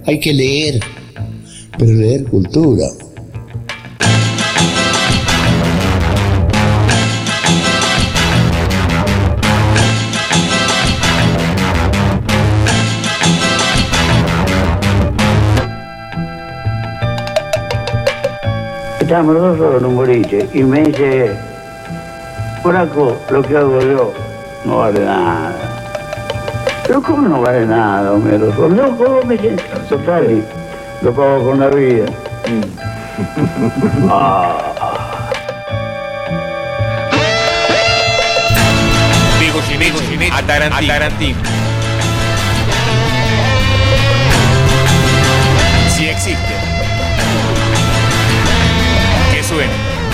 Hay que leer, pero leer cultura. Estábamos nosotros en un boliche y me dice, Flaco, lo que hago yo no vale nada. Pero ¿cómo no vale nada, Homero? No, ¿cómo me dice? Total, lo pago con la vida. Diego Ginetti, Atarantino. Si existe. Que suene.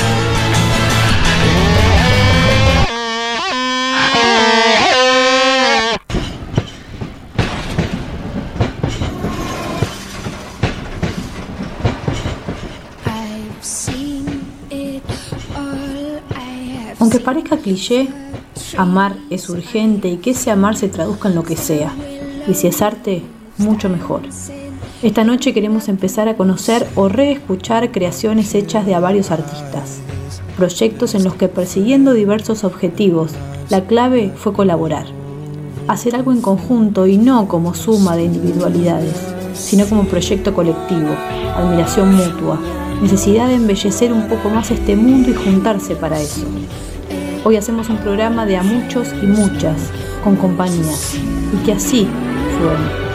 Aunque parezca cliché, amar es urgente y que ese amar se traduzca en lo que sea. Y si es arte, mucho mejor. Esta noche queremos empezar a conocer o reescuchar creaciones hechas de a varios artistas. Proyectos en los que, persiguiendo diversos objetivos, la clave fue colaborar. Hacer algo en conjunto y no como suma de individualidades, sino como proyecto colectivo, admiración mutua, necesidad de embellecer un poco más este mundo y juntarse para eso. Hoy hacemos un programa de a muchos y muchas, con compañías, y que así suene.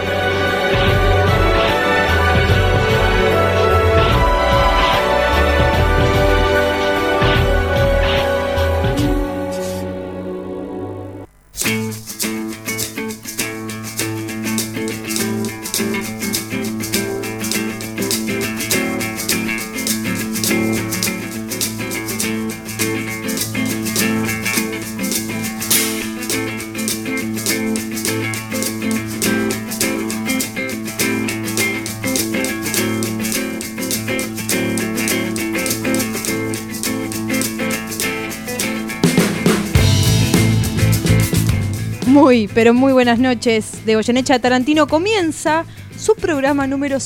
Pero muy buenas noches. De Goyeneche a Tarantino comienza su programa número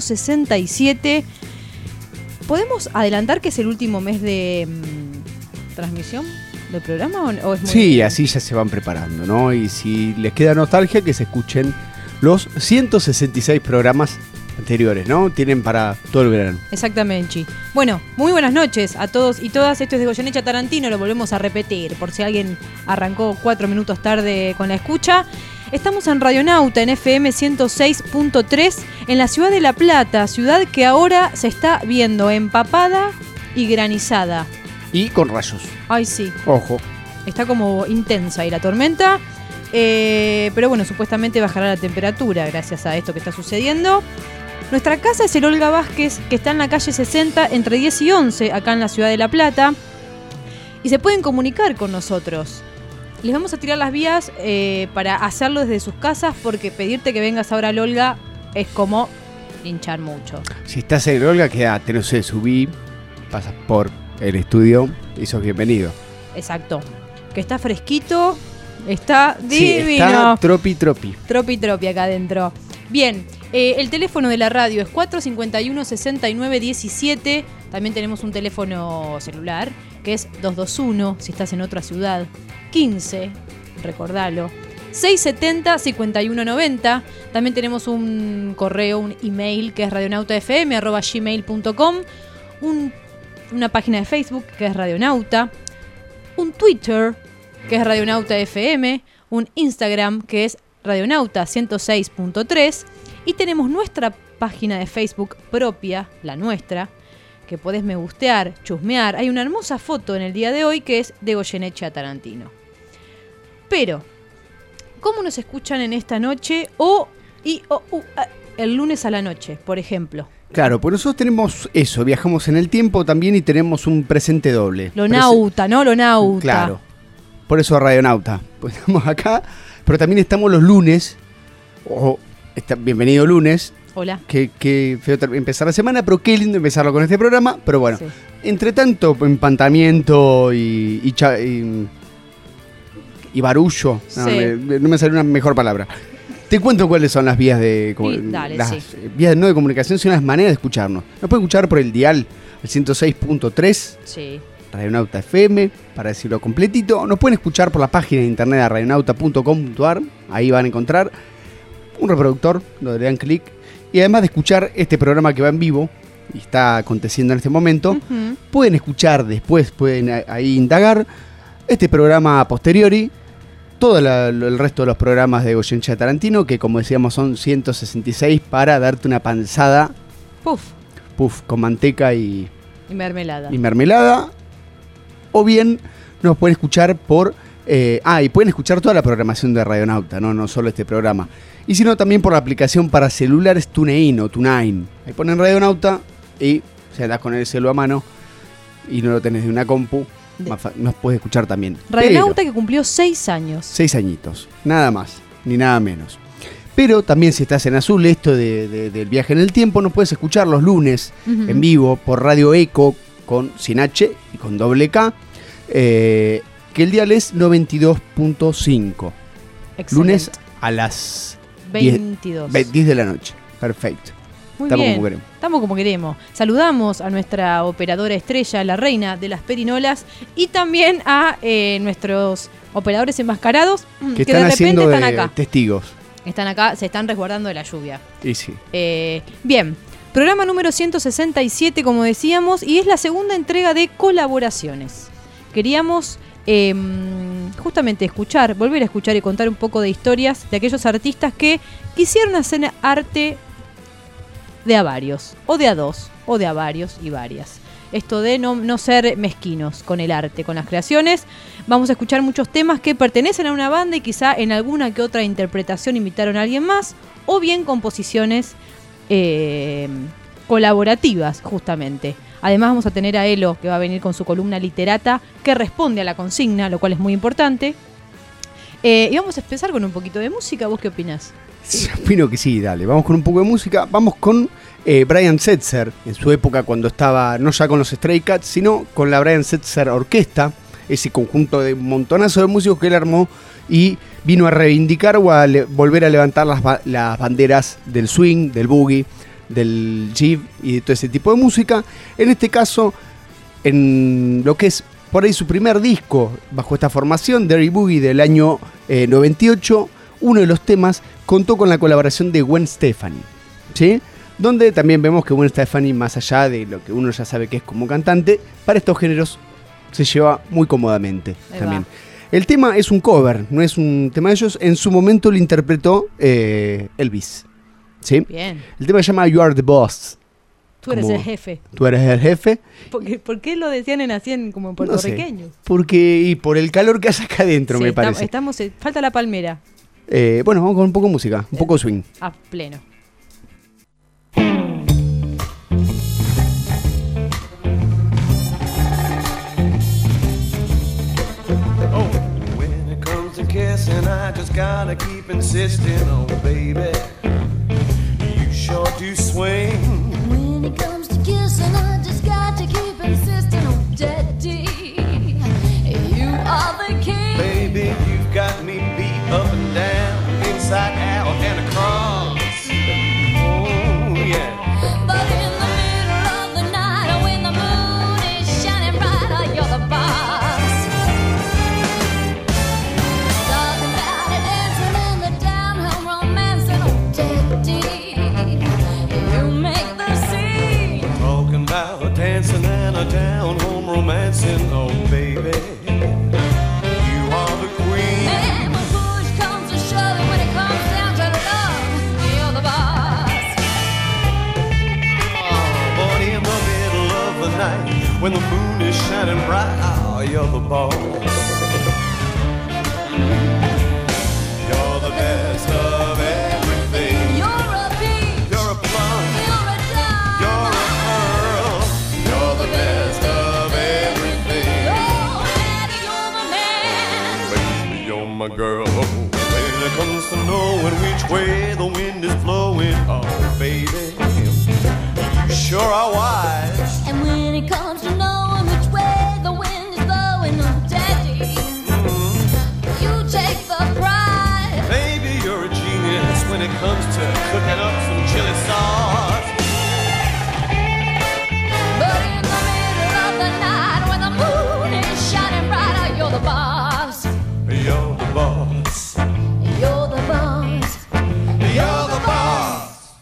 167. ¿Podemos adelantar que es el último mes de transmisión del programa o es muy Sí, así ya se van preparando, ¿no? Y si les queda nostalgia, que se escuchen los 166 programas anteriores, ¿no? Tienen para todo el verano. Exactamente. Bueno, muy buenas noches a todos y todas. Esto es de Goyeneche a Tarantino, lo volvemos a repetir por si alguien arrancó 4 minutos tarde con la escucha. Estamos en Radionauta, en FM 106.3, en la ciudad de La Plata, ciudad que ahora se está viendo empapada y granizada. Y con rayos. Ay, sí. Ojo. Está como intensa ahí la tormenta, pero bueno, supuestamente bajará la temperatura gracias a esto que está sucediendo. Nuestra casa es el Olga Vázquez, que está en la calle 60, entre 10 y 11, acá en la ciudad de La Plata. Y se pueden comunicar con nosotros. Les vamos a tirar las vías para hacerlo desde sus casas, porque pedirte que vengas ahora al Olga es como hinchar mucho. Si estás en el Olga, quédate, no sé, subí, pasas por el estudio y sos bienvenido. Exacto. Que está fresquito, está divino. Sí, está tropi. Tropi acá adentro. Bien, el teléfono de la radio es 451-6917. También tenemos un teléfono celular que es 221, si estás en otra ciudad. 15, recordalo. 670-5190. También tenemos un correo, un email que es radionautafm@gmail.com. Una página de Facebook que es Radionauta. Un Twitter que es Radionauta FM. Un Instagram que es Radionauta 106.3. Y tenemos nuestra página de Facebook propia, la nuestra, que podés me gustear, chusmear. Hay una hermosa foto en el día de hoy que es de Goyeneche a Tarantino. Pero, ¿cómo nos escuchan en esta noche el lunes a la noche, por ejemplo? Claro, pues nosotros tenemos eso, viajamos en el tiempo también y tenemos un presente doble. Lo nauta, ¿no? Lo nauta. Claro, por eso Radionauta. Pues estamos acá, pero también estamos los lunes. Bienvenido lunes. Hola. Qué feo empezar la semana, pero qué lindo empezarlo con este programa. Pero bueno, sí. Entre tanto empantamiento y barullo, sí. No me salió una mejor palabra. Te cuento cuáles son las vías de Dale, las sí. vías no de comunicación, sino las maneras de escucharnos. Nos pueden escuchar por el dial, el 106.3, Sí. Radionauta FM, para decirlo completito. Nos pueden escuchar por la página de internet de radionauta.com.ar. Ahí van a encontrar un reproductor, donde le dan clic. Y además de escuchar este programa que va en vivo y está aconteciendo en este momento, Ujú. pueden escuchar después, pueden ahí indagar este programa a posteriori, todo el resto de los programas de Goyeneche Tarantino, que como decíamos son 166 para darte una panzada, Puf. con manteca y Y mermelada. O bien nos pueden escuchar por... y pueden escuchar toda la programación de Radionauta, no solo este programa. Y sino también por la aplicación para celulares TuneIn o TuneIn. Ahí ponen Radionauta y si andás con el celu a mano y no lo tenés de una compu, nos puedes escuchar también. Radionauta que cumplió 6 años. 6 añitos, nada más, ni nada menos. Pero también si estás en azul, esto del viaje en el tiempo, nos puedes escuchar los lunes Ujú. en vivo por Radio Eco sin H y con doble K, que el dial es 92.5. Excelente. Lunes a las 22. 10 de la noche. Perfecto. Muy Estamos bien. como queremos. Estamos como queremos. Saludamos a nuestra operadora estrella, la reina de las perinolas, y también a nuestros operadores enmascarados Que de están repente haciendo están de acá. testigos. Están acá, se están resguardando de la lluvia. Y sí. Bien, programa número 167, como decíamos, y es la segunda entrega de colaboraciones. Queríamos justamente volver a escuchar y contar un poco de historias de aquellos artistas que quisieron hacer arte de a varios, o de a dos, o de a varios y varias. Esto de no ser mezquinos con el arte, con las creaciones. Vamos a escuchar muchos temas que pertenecen a una banda y quizá en alguna que otra interpretación imitaron a alguien más, o bien composiciones colaborativas, justamente. Además vamos a tener a Elo, que va a venir con su columna literata, que responde a la consigna, lo cual es muy importante. Y vamos a empezar con un poquito de música. ¿Vos qué opinás? Opino que sí, dale. Vamos con un poco de música. Vamos con Brian Setzer, en su época cuando estaba no ya con los Stray Cats, sino con la Brian Setzer Orquesta, ese conjunto de un montonazo de músicos que él armó y vino a reivindicar o a volver a levantar las banderas del swing, del boogie, del jive y de todo ese tipo de música. En este caso, en lo que es por ahí su primer disco bajo esta formación, Dirty Boogie, del año 98, uno de los temas contó con la colaboración de Gwen Stefani, ¿sí? Donde también vemos que Gwen Stefani, más allá de lo que uno ya sabe que es como cantante, para estos géneros se lleva muy cómodamente también. El tema es un cover, no es un tema de ellos. En su momento lo interpretó Elvis, ¿sí? Bien. El tema se llama You Are the Boss. Tú eres Como el jefe. Tú eres el jefe. ¿Por qué lo decían así como en No sé, puertorriqueño? y por el calor que hace acá adentro, Sí, me parece. Falta la palmera. Bueno, vamos con un poco de música, un poco de swing. A pleno. When it comes to kissing, I just gotta keep insisting, oh baby, you sure do swing. When it comes to kissing, I just got to keep insisting, oh daddy, you are the king. Baby, you've got me beat up and down, inside out and across. Oh yeah. But in the middle of the night, when the moon is shining bright, you're the boss. Talking about it, dancing in the down-home romancing, oh daddy, you make the scene. Talking about dancing and a down-home romancing, oh baby, you are the queen. And when push comes to shove, when it comes down to love, you're the boss. Oh, but in the middle of the night, when the moon is shining bright, oh, you're the boss. You're the best of everything. You're a peach, You're a plum, you're a dime, you're a pearl. You're the best of everything. oh daddy, you're my man. Baby, you're my girl. When it comes to knowing which way the wind is blowing, oh baby, you sure are wise. And when it comes to knowing which way the wind is blowing, oh daddy, you take the prize. Baby, you're a genius comes to cooking up some chili sauce. But in the middle of the night when the moon is shining brighter, you're the boss. You're the boss. You're the boss. You're the boss.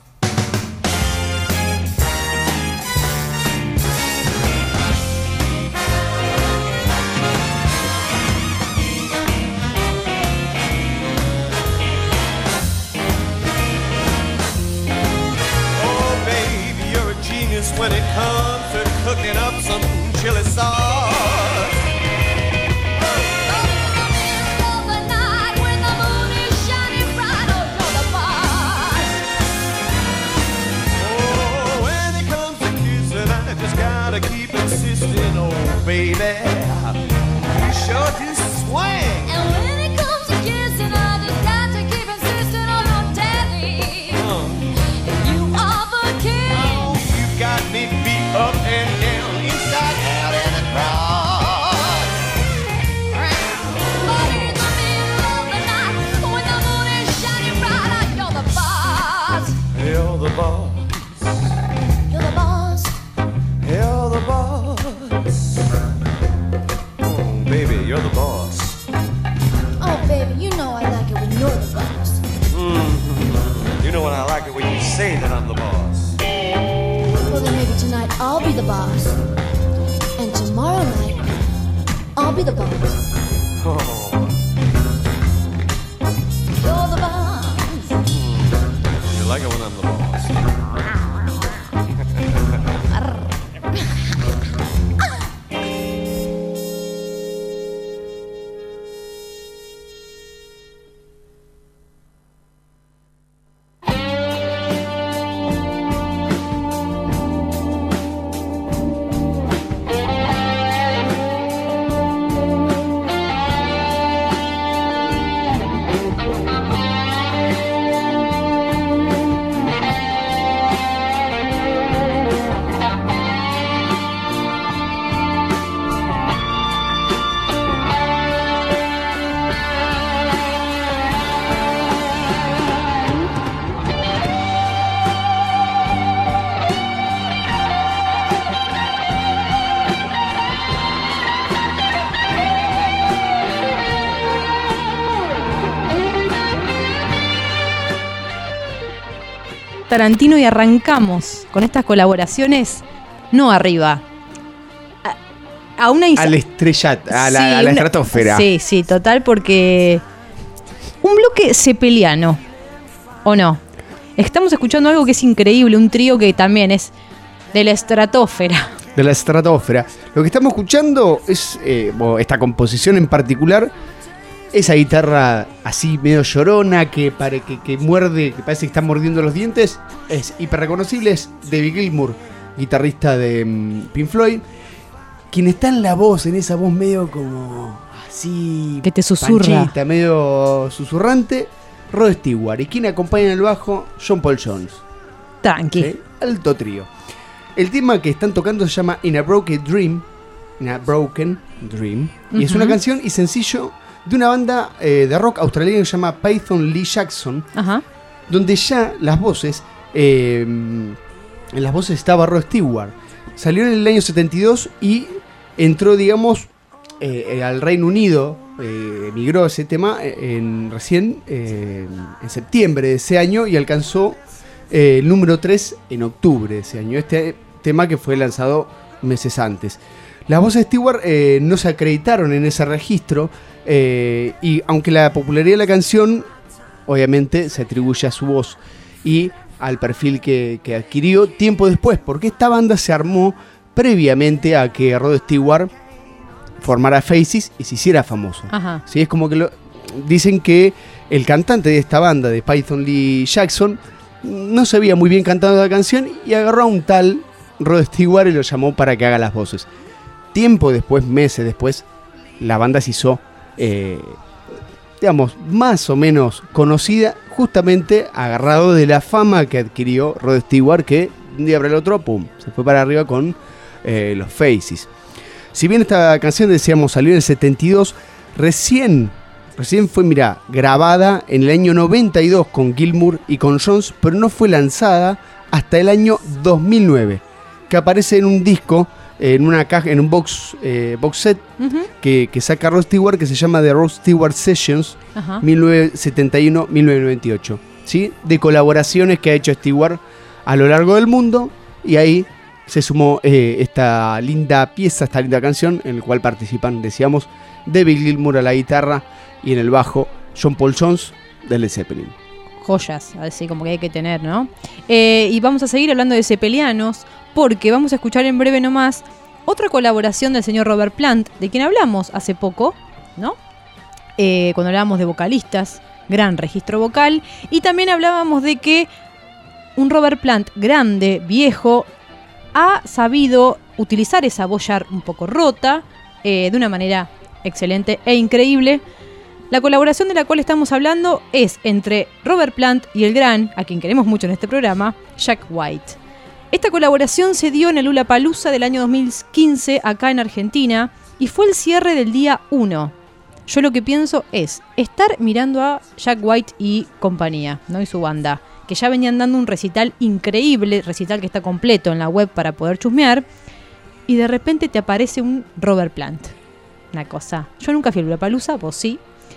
Oh, baby, you're a genius when it comes to cooking up some chili sauce. Of the night when the moon is shining brighter, you're the boss. Oh, when it comes to kissing, I just gotta keep insisting. Oh, baby, you sure do swing. And when it comes to kissing, I just got to keep insisting on your daddy. You are the king. Oh, you've got me beat up and down, inside out and across. But in the middle of the night when the moon is shining brighter, you're the boss. You're the boss. You're the boss. You're the boss. Oh, baby, you're the boss. Oh, baby, you know I like it when you're the boss. You know what I like it when you say that I'm the boss. Well, then maybe tonight I'll be the boss. And tomorrow night, I'll be the boss. Oh, You're the boss. you like it when I'm the boss. Tarantino y arrancamos con estas colaboraciones, no arriba, a una Al estrellato, a la, Sí, a la estratosfera. Sí, sí, total, porque un bloque cepeliano, ¿o no? Estamos escuchando algo que es increíble, un trío que también es de la estratosfera. De la estratosfera. Lo que estamos escuchando es esta composición en particular. Esa guitarra así medio llorona que muerde, que parece que está mordiendo los dientes, es hiper reconocible, es David Gilmour, guitarrista de Pink Floyd, quien está en la voz, en esa voz medio como así, que te susurra, panchita, medio susurrante, Rod Stewart, y quien acompaña en el bajo, John Paul Jones. Tranqui. ¿Sí? Alto trío. El tema que están tocando se llama In a Broken Dream, y es una canción y sencillo de una banda de rock australiana que se llama Python Lee Jackson, donde ya las voces, en las voces estaba Rod Stewart. Salió en el año 72 y entró, digamos, al Reino Unido, emigró ese tema recién en septiembre de ese año y alcanzó el número 3 en octubre de ese año. Este tema que fue lanzado meses antes. Las voces de Stewart no se acreditaron en ese registro, y aunque la popularidad de la canción obviamente se atribuye a su voz y al perfil que adquirió tiempo después, porque esta banda se armó previamente a que Rod Stewart formara Faces y se hiciera famoso. ¿Sí? Es como que dicen que el cantante de esta banda, de Python Lee Jackson, no sabía muy bien cantando la canción y agarró a un tal Rod Stewart y lo llamó para que haga las voces. Tiempo después, meses después, la banda se hizo, digamos, más o menos conocida, justamente agarrado de la fama que adquirió Rod Stewart, que un día para el otro, pum, se fue para arriba con los Faces. Si bien esta canción, decíamos, salió en el 72, recién recién fue, grabada en el año 92 con Gilmour y con Jones, pero no fue lanzada hasta el año 2009, que aparece en un disco, en una caja, en un box set que saca Rod Stewart, que se llama The Rod Stewart Sessions, 1971-1998, ¿sí? De colaboraciones que ha hecho Stewart a lo largo del mundo, y ahí se sumó esta linda pieza, esta linda canción, en la cual participan, decíamos, David Gilmour a la guitarra y en el bajo John Paul Jones de Led Zeppelin. Joyas, así como que hay que tener, ¿no? Y vamos a seguir hablando de zeppelianos, porque vamos a escuchar en breve nomás otra colaboración del señor Robert Plant, de quien hablamos hace poco, ¿no? Cuando hablábamos de vocalistas, gran registro vocal, y también hablábamos de que un Robert Plant grande, viejo, ha sabido utilizar esa voz ya un poco rota, de una manera excelente e increíble. La colaboración de la cual estamos hablando es entre Robert Plant y el gran, a quien queremos mucho en este programa, Jack White. Esta colaboración se dio en el Lollapalooza del año 2015 acá en Argentina y fue el cierre del día 1. Yo lo que pienso es estar mirando a Jack White y compañía, ¿no? Y su banda, que ya venían dando un recital increíble, recital que está completo en la web para poder chusmear, y de repente te aparece un Robert Plant. Una cosa. Yo nunca fui al Lollapalooza, vos sí.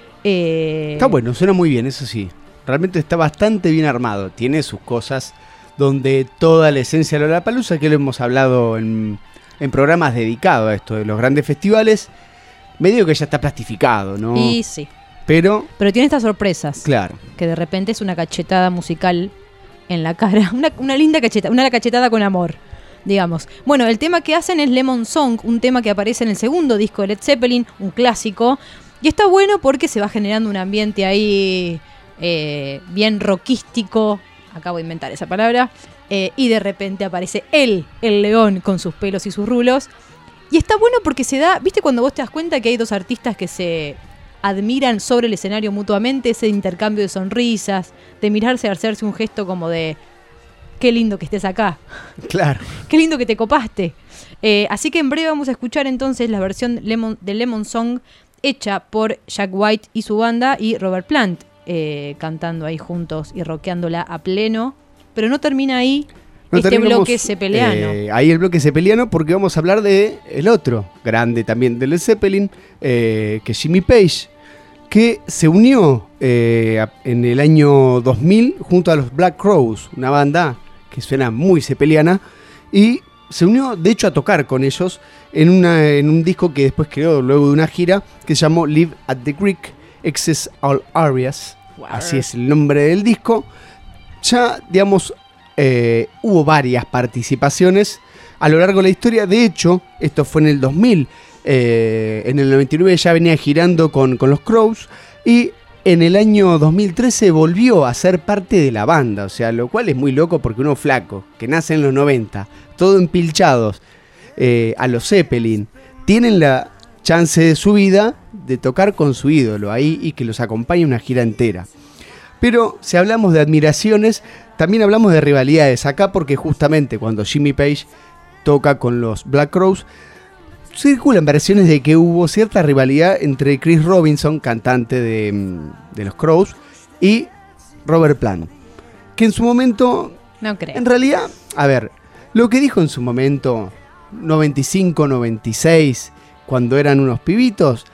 Está bueno, suena muy bien, eso sí. Realmente está bastante bien armado. Tiene sus cosas donde toda la esencia de Lollapalooza, que lo hemos hablado en programas dedicados a esto de los grandes festivales, medio que ya está plastificado, ¿no? Y sí. Pero tiene estas sorpresas. Claro. Que de repente es una cachetada musical en la cara. Una linda cachetada, una cachetada con amor, digamos. Bueno, el tema que hacen es Lemon Song, un tema que aparece en el segundo disco de Led Zeppelin, un clásico. Y está bueno porque se va generando un ambiente ahí bien rockístico. Acabo de inventar esa palabra. Y de repente aparece el león con sus pelos y sus rulos. Y está bueno porque se da, ¿viste cuando vos te das cuenta que hay dos artistas que se admiran sobre el escenario mutuamente? Ese intercambio de sonrisas, de mirarse, hacerse un gesto como de qué lindo que estés acá. Claro. Qué lindo que te copaste. Así que en breve vamos a escuchar entonces la versión de Lemon Song hecha por Jack White y su banda y Robert Plant cantando ahí juntos y rockeándola a pleno. Pero no termina ahí. Este bloque zeppeliano. Ahí el bloque zeppeliano, porque vamos a hablar de el otro grande también de Led Zeppelin, que es Jimmy Page, que se unió en el año 2000 junto a los Black Crowes, una banda que suena muy zeppeliana, y se unió de hecho a tocar con ellos en un disco que después creó luego de una gira que se llamó Live at the Creek, Excess All Areas. Wow. Así es el nombre del disco. Ya, digamos, hubo varias participaciones a lo largo de la historia. De hecho, esto fue en el 2000. En el 99 ya venía girando con los Crowes. Y en el año 2013 volvió a ser parte de la banda. O sea, lo cual es muy loco porque uno flaco, que nace en los 90, todo empilchados a los Zeppelin, tienen la chance de su vida de tocar con su ídolo ahí y que los acompañe una gira entera. Pero si hablamos de admiraciones, también hablamos de rivalidades acá, porque justamente cuando Jimmy Page toca con los Black Crowes, circulan versiones de que hubo cierta rivalidad entre Chris Robinson, cantante de los Crowes, y Robert Plant, que en su momento, no creo. En realidad, a ver, lo que dijo en su momento, 95, 96, cuando eran unos pibitos,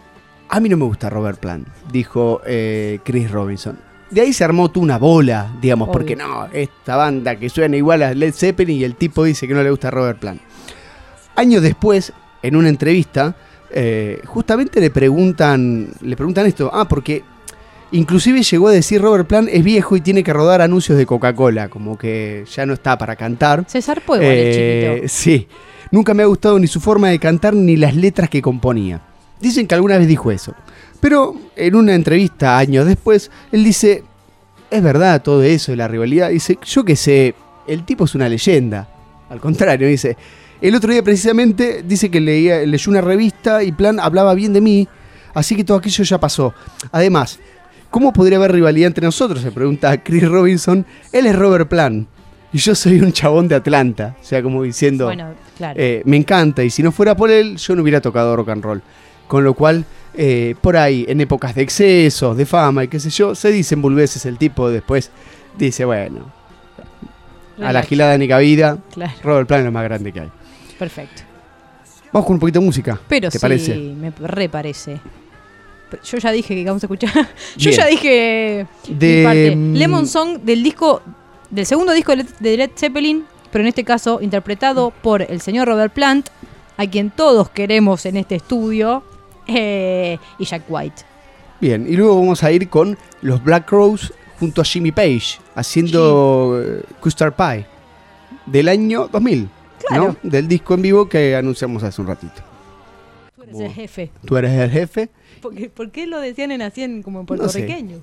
a mí no me gusta Robert Plant, dijo Chris Robinson. De ahí se armó toda una bola, digamos, porque no, esta banda que suena igual a Led Zeppelin, y el tipo dice que no le gusta Robert Plant. Años después, en una entrevista, justamente le preguntan esto. Porque inclusive llegó a decir Robert Plant es viejo y tiene que rodar anuncios de Coca-Cola, como que ya no está para cantar. Se zarpó igual el chiquito. Sí, nunca me ha gustado ni su forma de cantar ni las letras que componía. Dicen que alguna vez dijo eso. Pero en una entrevista años después, él dice, es verdad todo eso de la rivalidad. Dice, yo qué sé, el tipo es una leyenda. Al contrario, dice, el otro día precisamente dice que leyó una revista y Plant hablaba bien de mí, así que todo aquello ya pasó. Además, ¿cómo podría haber rivalidad entre nosotros? Se pregunta Chris Robinson. Él es Robert Plant y yo soy un chabón de Atlanta. O sea, como diciendo, bueno, claro. Me encanta, y si no fuera por él, yo no hubiera tocado rock and roll. Con lo cual, por ahí, en épocas de excesos, de fama y qué sé yo, se dicen boludeces. El tipo después dice, bueno, a la Relax. gilada ni cabida, Claro. Robert Plant es lo más grande que hay. Perfecto. Vamos con un poquito de música. Pero ¿Te sí, parece? me reparece. Yo ya dije que vamos a escuchar. Yo Bien. ya dije De, mi parte. mm, Lemon Song del segundo disco de Led Zeppelin, pero en este caso interpretado por el señor Robert Plant, a quien todos queremos en este estudio, y Jack White. Bien, y luego vamos a ir con los Black Rose junto a Jimmy Page, haciendo Custard Pie, del año 2000, Claro. ¿no? Del disco en vivo que anunciamos hace un ratito. Tú eres el jefe. Tú eres el jefe. ¿Por qué lo decían así como en No sé. puertorriqueño?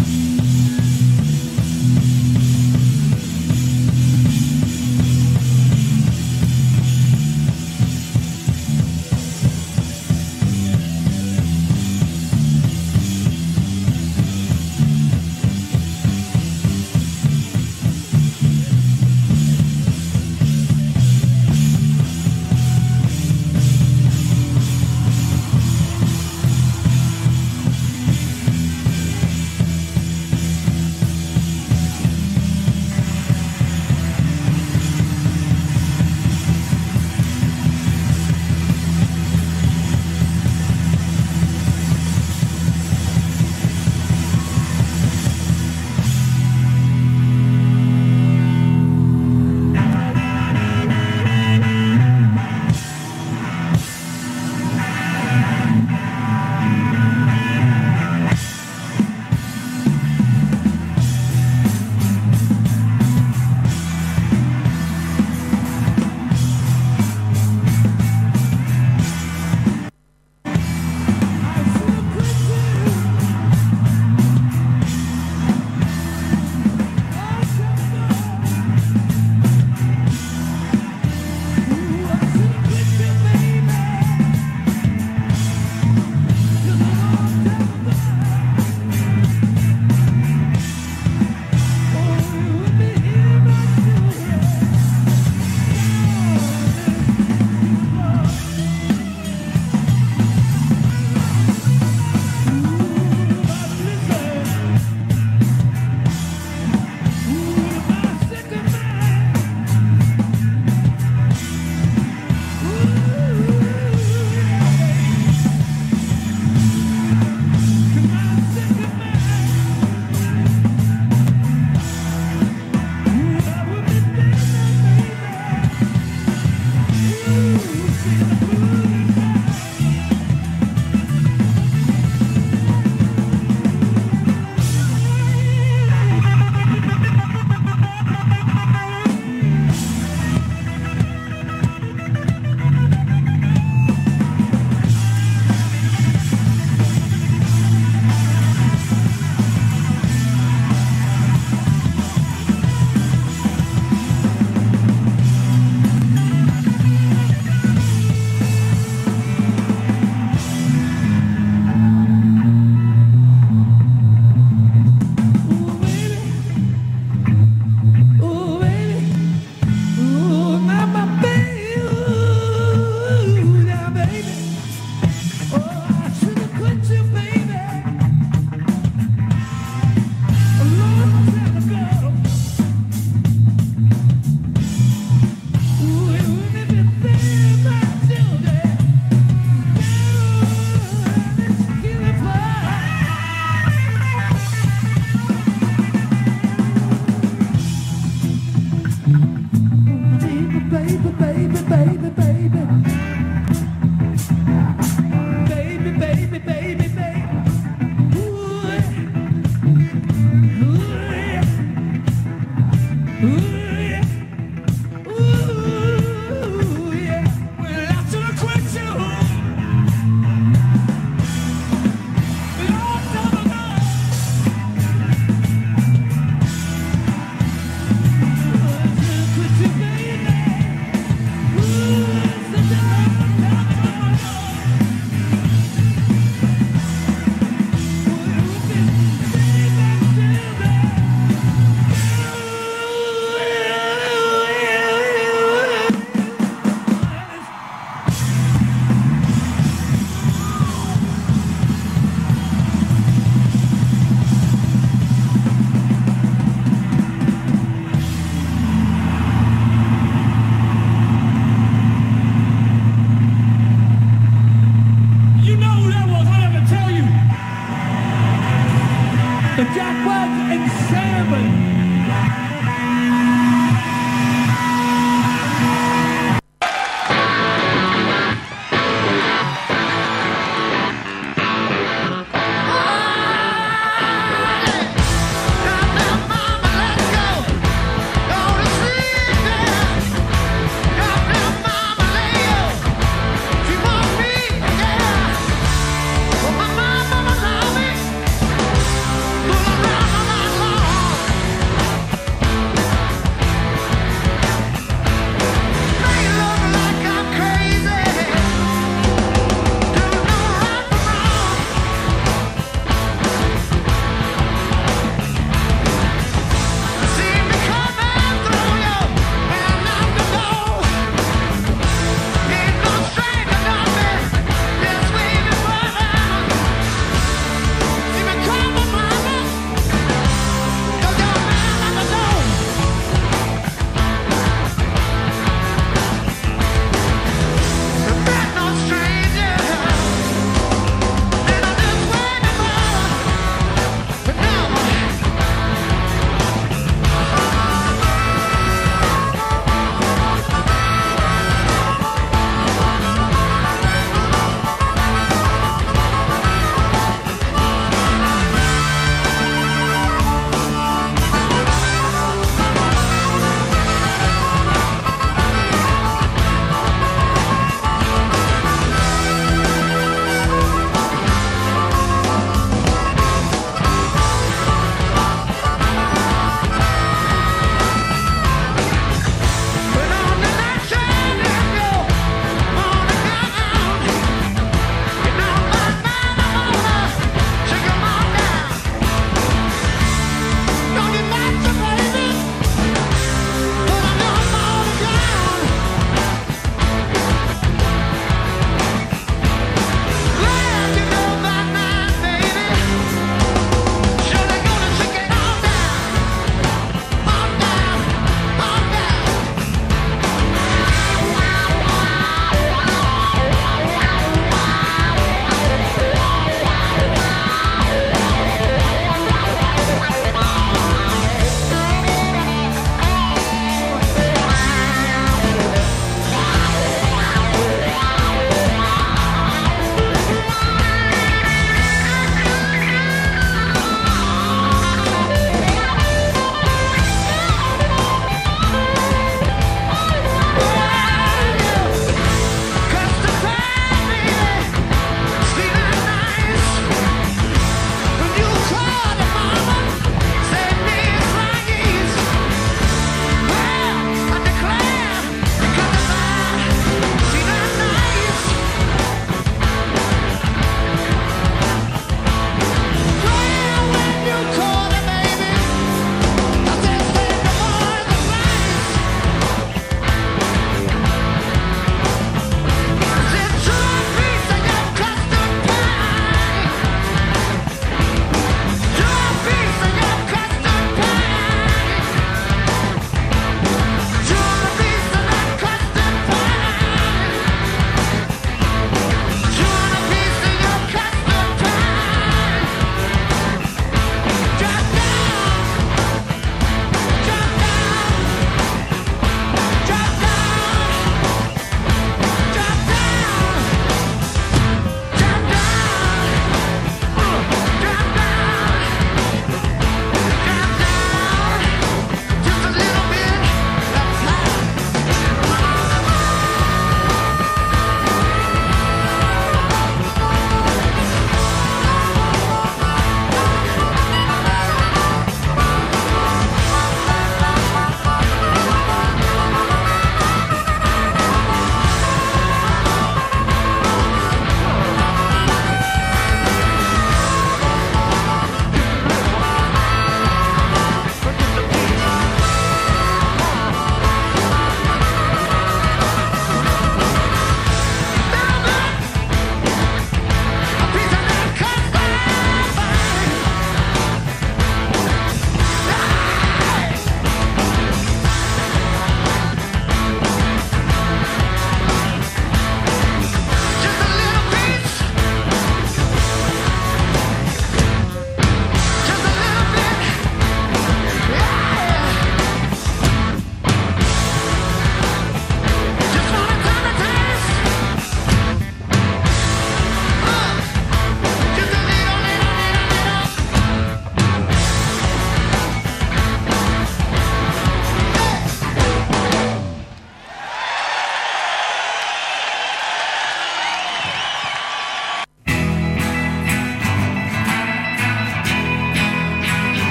Thank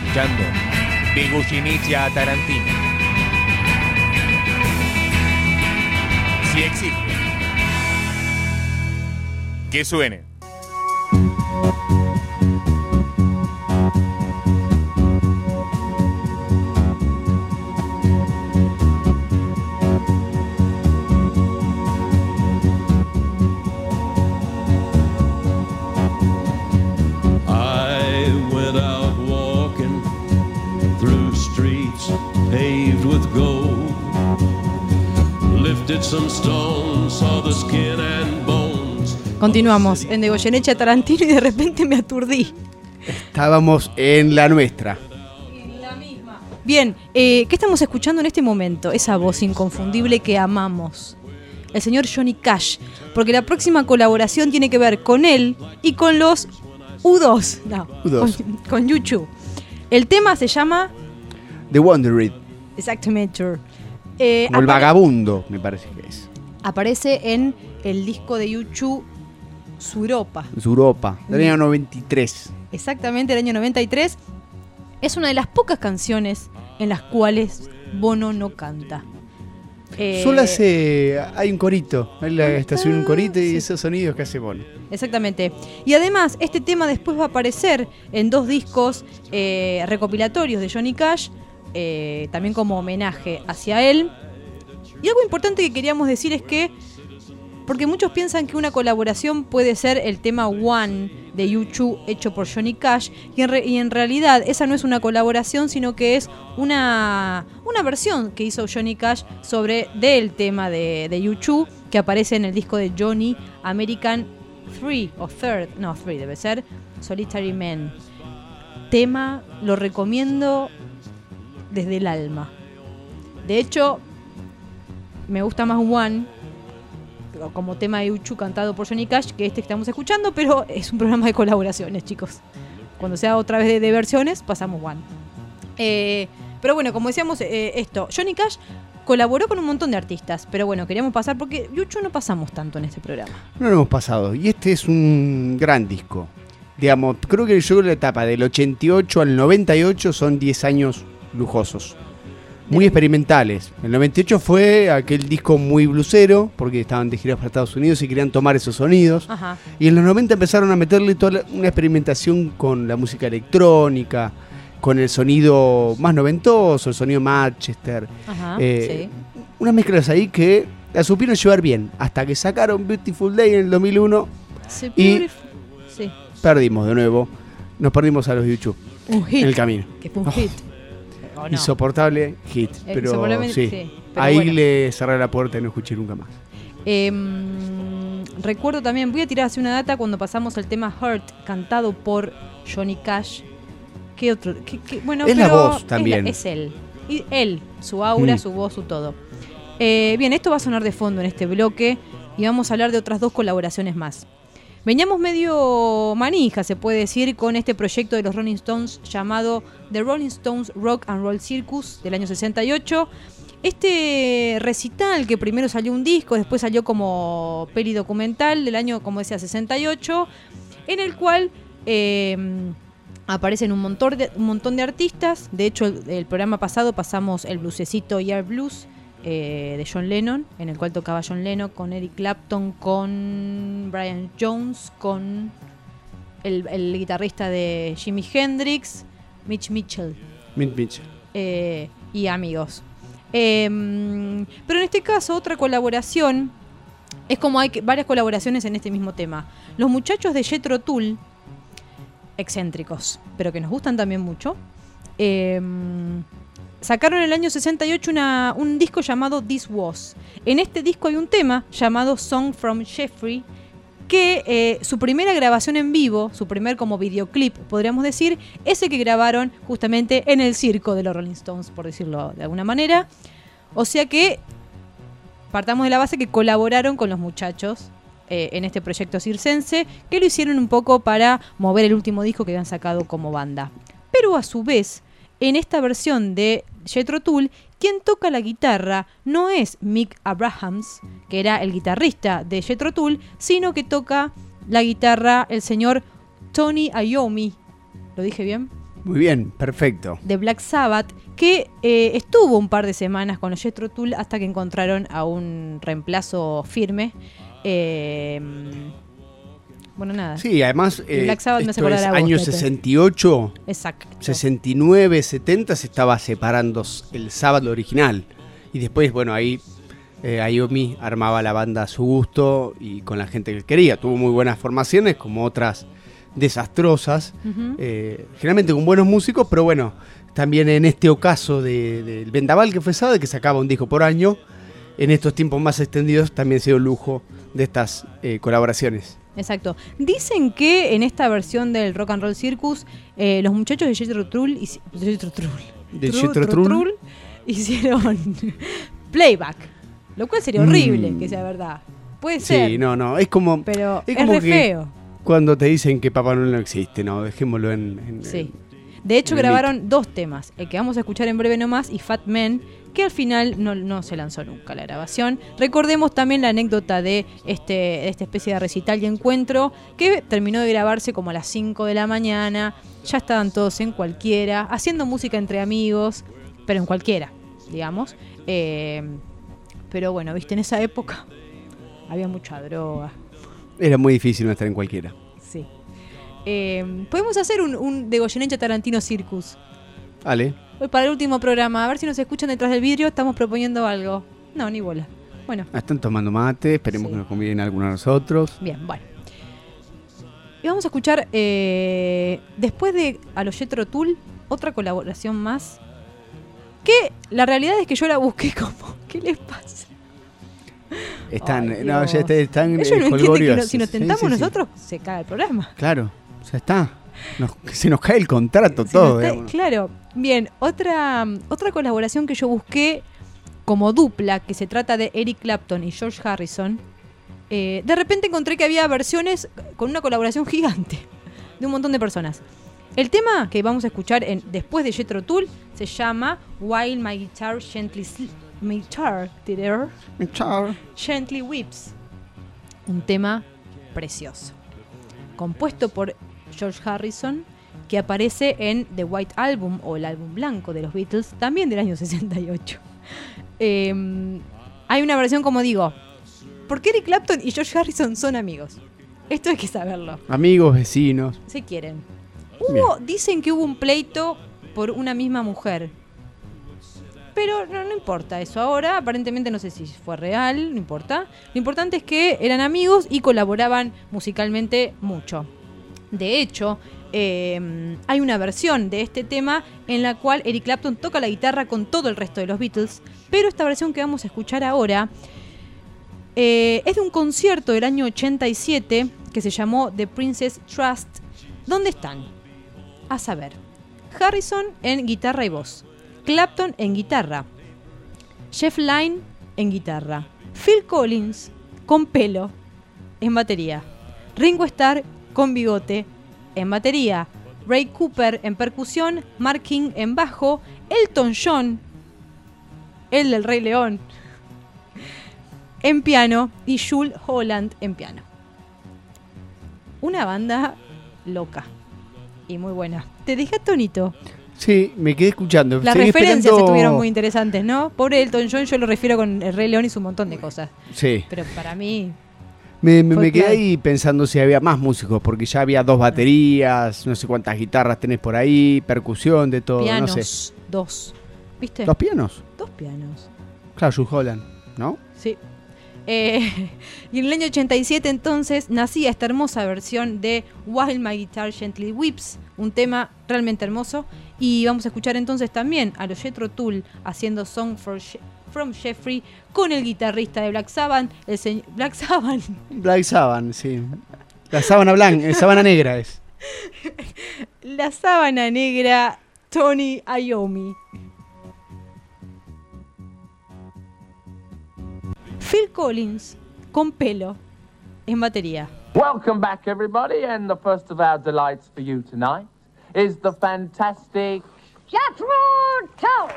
escuchando Big Ushinichi a Tarantino. Si existe. Que suene. I went out walking through streets paved with gold. Lifted some stones, saw the skin and bones. Continuamos en De Goyeneche a Tarantino y de repente me aturdí. Estábamos en la nuestra. Bien, ¿qué estamos escuchando en este momento? Esa voz inconfundible que amamos. El señor Johnny Cash. Porque la próxima colaboración tiene que ver con él y con los U2. No, U2. Con U2. El tema se llama The Wondered. Exactamente. Como el vagabundo, me parece que es. Aparece en el disco de U2 Suropa. Es Europa, del año 93. Exactamente, del año 93. Es una de las pocas canciones en las cuales Bono no canta. Solo hay un corito. Hay la estación un corito y esos sonidos que hace Bono. Exactamente. Y además, este tema después va a aparecer en 2 discos recopilatorios de Johnny Cash, también como homenaje hacia él. Y algo importante que queríamos decir es que, porque muchos piensan que una colaboración puede ser el tema One de U2 hecho por Johnny Cash, y en realidad esa no es una colaboración, sino que es una versión que hizo Johnny Cash del tema de U2, que aparece en el disco de Johnny American 3 o Third, no 3 debe ser, Solitary Man. Tema, lo recomiendo desde el alma. De hecho, me gusta más One como tema de U2 cantado por Johnny Cash que este que estamos escuchando, pero es un programa de colaboraciones, chicos. Cuando sea otra vez de versiones, pasamos One. Pero bueno, como decíamos, Johnny Cash colaboró con un montón de artistas, pero bueno, queríamos pasar porque U2 no pasamos tanto en este programa. No lo hemos pasado, y este es un gran disco. Digamos, creo que la etapa del 88 al 98 son 10 años lujosos. Muy experimentales. El 98 fue aquel disco muy blusero, porque estaban de gira para Estados Unidos y querían tomar esos sonidos. Ajá. Y en los 90 empezaron a meterle toda una experimentación con la música electrónica, con el sonido más noventoso, el sonido Manchester. Ajá, sí. Unas mezclas ahí que la supieron llevar bien, hasta que sacaron Beautiful Day en el 2001 y sí. Perdimos de nuevo. Nos perdimos a los U2 Un hit. en el camino. Que fue un hit. ¿O no? Insoportable hit, pero sí. Pero ahí bueno. le cerré la puerta y no escuché nunca más. Recuerdo también, voy a tirar así una data cuando pasamos el tema Hurt, cantado por Johnny Cash. ¿Qué otro? Bueno, es pero la voz también. Es él. Y él, su aura, su voz, su todo. Bien, esto va a sonar de fondo en este bloque y vamos a hablar de otras 2 colaboraciones más. Veníamos medio manija, se puede decir, con este proyecto de los Rolling Stones llamado The Rolling Stones Rock and Roll Circus del año 68. Este recital, que primero salió un disco, después salió como peli documental del año, como decía, 68, en el cual aparecen un montón de artistas. De hecho, el programa pasado pasamos el bluesecito Yard Blues de John Lennon, en el cual tocaba John Lennon con Eric Clapton, con Brian Jones, con el guitarrista de Jimi Hendrix, Mitch Mitchell. Y amigos. Pero en este caso, otra colaboración, es como hay varias colaboraciones en este mismo tema. Los muchachos de Jethro Tull, excéntricos, pero que nos gustan también mucho, sacaron en el año 68 un disco llamado This Was. En este disco hay un tema llamado Song from Jeffrey, que su primera grabación en vivo, su primer como videoclip, podríamos decir, es el que grabaron justamente en el circo de los Rolling Stones, por decirlo de alguna manera. O sea que partamos de la base que colaboraron con los muchachos en este proyecto circense, que lo hicieron un poco para mover el último disco que habían sacado como banda. Pero a su vez, en esta versión de Jethro Tull, quien toca la guitarra no es Mick Abrahams, que era el guitarrista de Jethro Tull, sino que toca la guitarra el señor Tony Iommi. ¿Lo dije bien? Muy bien, perfecto. de Black Sabbath, que estuvo un par de semanas con los Jethro Tull hasta que encontraron a un reemplazo firme. Bueno, nada. Sí, además, Black Sabbath me hace esto acordar es a vos, año Tete. 68, Exacto. 69, 70 se estaba separando el Sabbath original. Y después, bueno, ahí Iommi armaba la banda a su gusto y con la gente que quería. Tuvo muy buenas formaciones, como otras desastrosas, Ujú. generalmente con buenos músicos, pero bueno, también en este ocaso del vendaval que fue Sabbath, que sacaba un disco por año, en estos tiempos más extendidos también se dio el lujo de estas colaboraciones. Exacto. Dicen que en esta versión del Rock and Roll Circus, los muchachos de Jethro Tull hicieron playback, lo cual sería horrible que sea verdad. Puede ser, Sí, no, es como, pero es como re que feo. cuando te dicen que Papá Noel no existe, no, dejémoslo en Sí. De hecho, en el grabaron dos temas, el que vamos a escuchar en breve nomás y Fat Man, que al final no se lanzó nunca la grabación. Recordemos también la anécdota de esta especie de recital y encuentro que terminó de grabarse como a las 5 de la mañana. Ya estaban todos en cualquiera, haciendo música entre amigos, pero en cualquiera, digamos. Pero bueno, viste, en esa época había mucha droga. Era muy difícil no estar en cualquiera. Sí. Podemos hacer un de Goyeneche a Tarantino Circus. Ale, Hoy para el último programa, a ver si nos escuchan detrás del vidrio, estamos proponiendo algo. No, ni bola. Bueno, están tomando mate, esperemos Sí. que nos conviden algunos de nosotros. bien, bueno. Y vamos a escuchar, después de A los Jethro Tull, otra colaboración más. Que la realidad es que yo la busqué como, ¿qué les pasa? Están, Ay, no, Dios. ya están Ellos no entienden que jolgoriosos. si nos Sí, tentamos sí, sí. nosotros, se cae el programa. Claro, ya está. Se nos cae el contrato Si todo. no está- digamos. claro. Bien, otra colaboración que yo busqué como dupla, que se trata de Eric Clapton y George Harrison. De repente encontré que había versiones con una colaboración gigante de un montón de personas. El tema que vamos a escuchar después de Jethro Tull se llama While My Guitar Gently Weeps. Un tema precioso. Compuesto por George Harrison, que aparece en The White Album o el álbum blanco de los Beatles, también del año 68. Hay una versión, como digo, porque Eric Clapton y George Harrison son amigos. Esto hay que saberlo. Amigos, vecinos. Se quieren. Bien. Dicen que hubo un pleito por una misma mujer. Pero no importa eso ahora. Aparentemente no sé si fue real, no importa. Lo importante es que eran amigos y colaboraban musicalmente mucho. De hecho, hay una versión de este tema en la cual Eric Clapton toca la guitarra con todo el resto de los Beatles. Pero esta versión que vamos a escuchar ahora es de un concierto del año 87 que se llamó The Princess Trust. ¿Dónde están? A saber, Harrison en guitarra y voz, Clapton en guitarra, Jeff Lynne en guitarra, Phil Collins con pelo en batería, Ringo Starr con bigote en batería, Ray Cooper en percusión, Mark King en bajo, Elton John, el del Rey León, en piano y Jule Holland en piano. Una banda loca y muy buena. Te dejé atónito. Sí, me quedé escuchando. Las Seguí referencias esperando- estuvieron muy interesantes, ¿no? Pobre Elton John, yo lo refiero con el Rey León y su montón de cosas. Sí. Pero para mí, Me Folklore. quedé ahí pensando si había más músicos, porque ya había 2 baterías, no sé cuántas guitarras tenés por ahí, percusión, de todo, pianos, no sé. 2. ¿Viste? ¿2 pianos? 2 pianos. Claro, Jule Holland, ¿no? Sí. Y en el año 87 entonces nacía esta hermosa versión de While My Guitar Gently Weeps, un tema realmente hermoso. Y vamos a escuchar entonces también a los Jethro Tull haciendo Song from Jeffrey con el guitarrista de Black Sabbath, el señor Black Sabbath, Black Sabbath, sí. La sábana blanca, sábana negra es. la sábana negra Tony Iommi. Phil Collins con pelo en batería. Welcome back, everybody, and the first of our delights for you tonight is the fantastic Jethro Tull.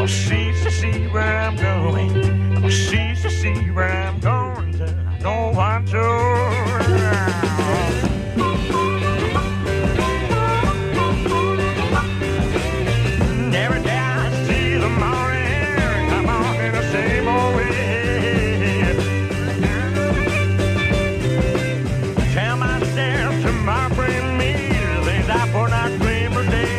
see where I'm going. Oh, see where I'm going to. I don't want to. Every day I see the morning come on in the same old way. Tell myself tomorrow bring me the things I would not dream of day.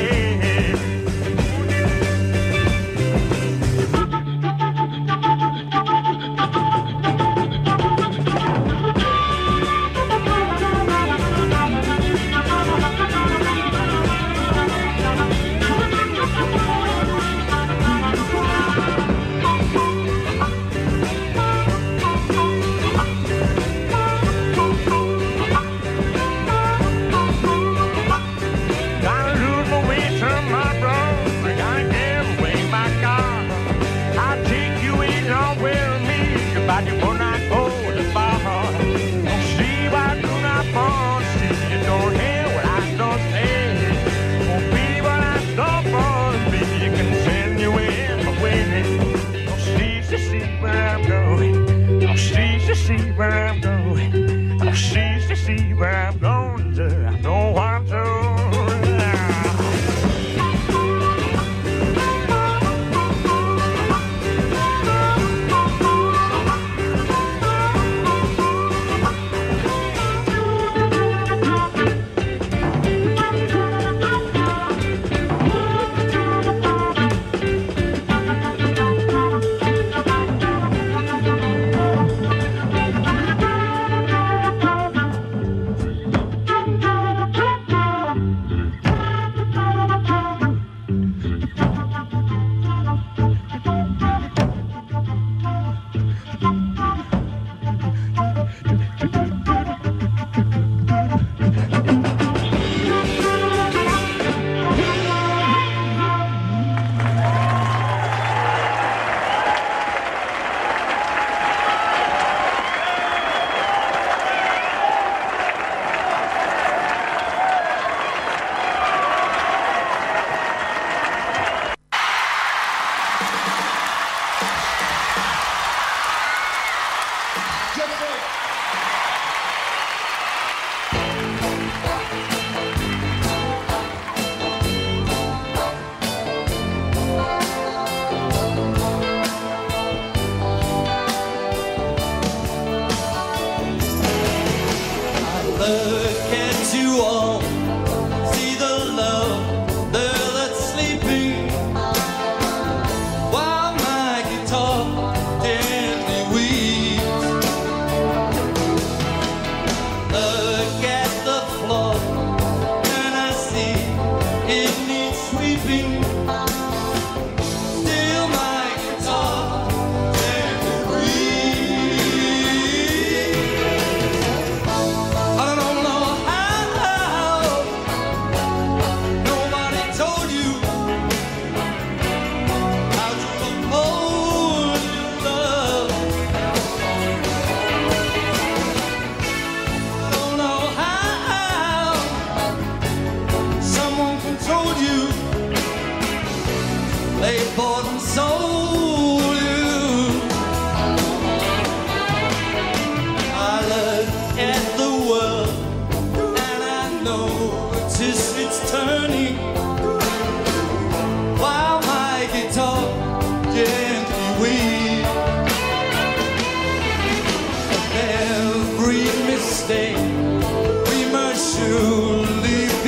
See where I'm going. I see where I'm going to. I don't want to.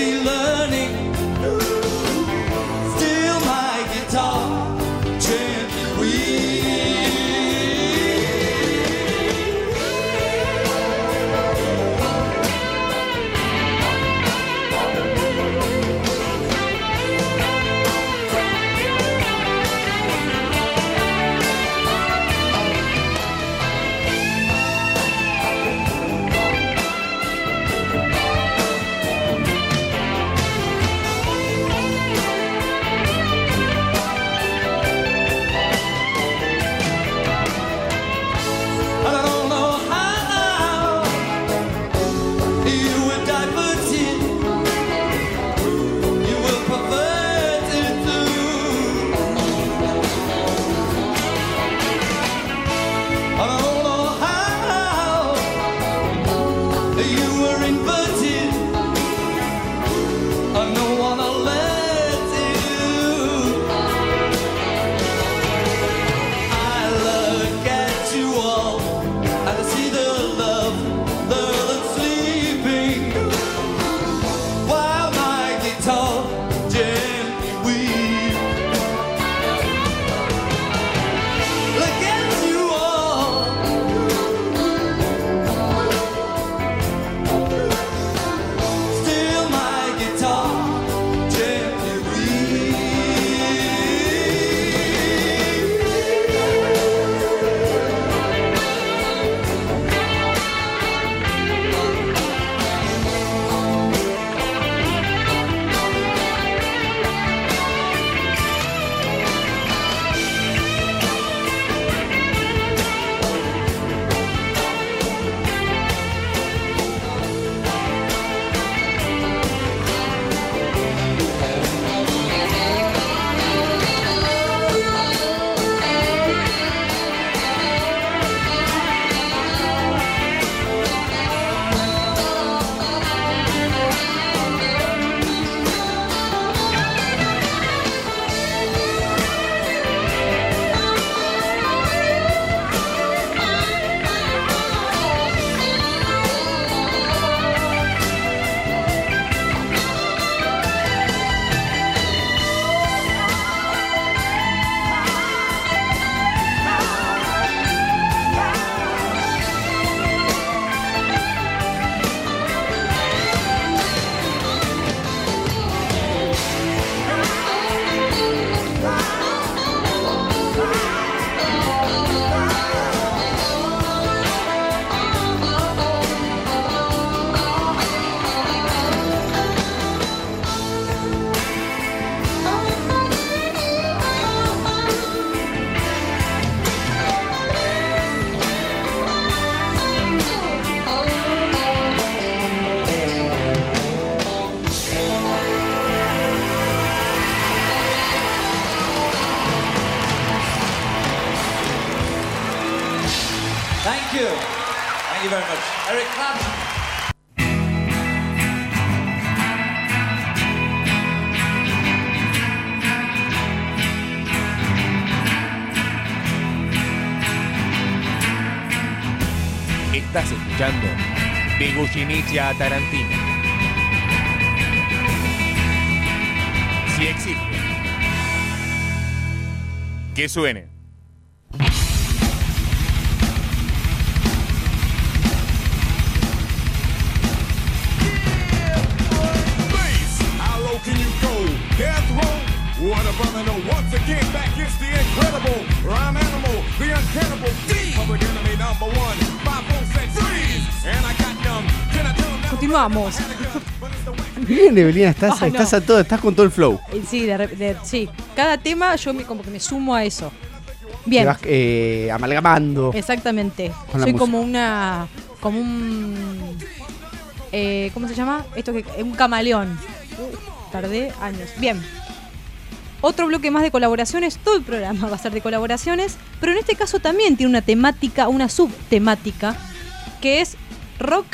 Still my guitar gently you. Thank you very much. Eric Clapton. Estás escuchando De Gushinich a Tarantino. Si existe, que suene. How low can you go? Death row? What a brother, no. Once again, back is the incredible rhyme animal, the uncannibal D. Public enemy number one. 5 said freeze. And I got them. Can I tell them? Continuamos. Bien, Evelina, estás, Ah, estás no. a todo, estás con todo el flow. Sí, sí. Cada tema yo como que me sumo a eso. Bien. Te vas amalgamando. Exactamente. Con la Soy música. como un ¿cómo se llama? Esto que un camaleón. Tardé años. Bien. Otro bloque más de colaboraciones. Todo el programa va a ser de colaboraciones, pero en este caso también tiene una temática, una subtemática que es rock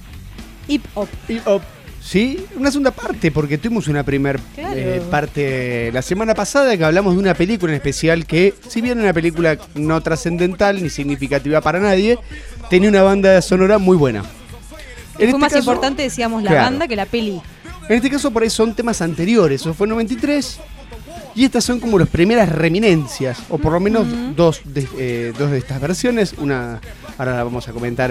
hip hop. Hip hop. Sí, una segunda parte, porque tuvimos una primer Claro. parte la semana pasada que hablamos de una película en especial que, si bien era una película no trascendental ni significativa para nadie, tenía una banda sonora muy buena. Fue más importante, decíamos, la claro. banda que la peli. En este caso por ahí son temas anteriores, eso fue en 93, y estas son como las primeras reminencias, o por lo menos dos de estas versiones. Una ahora la vamos a comentar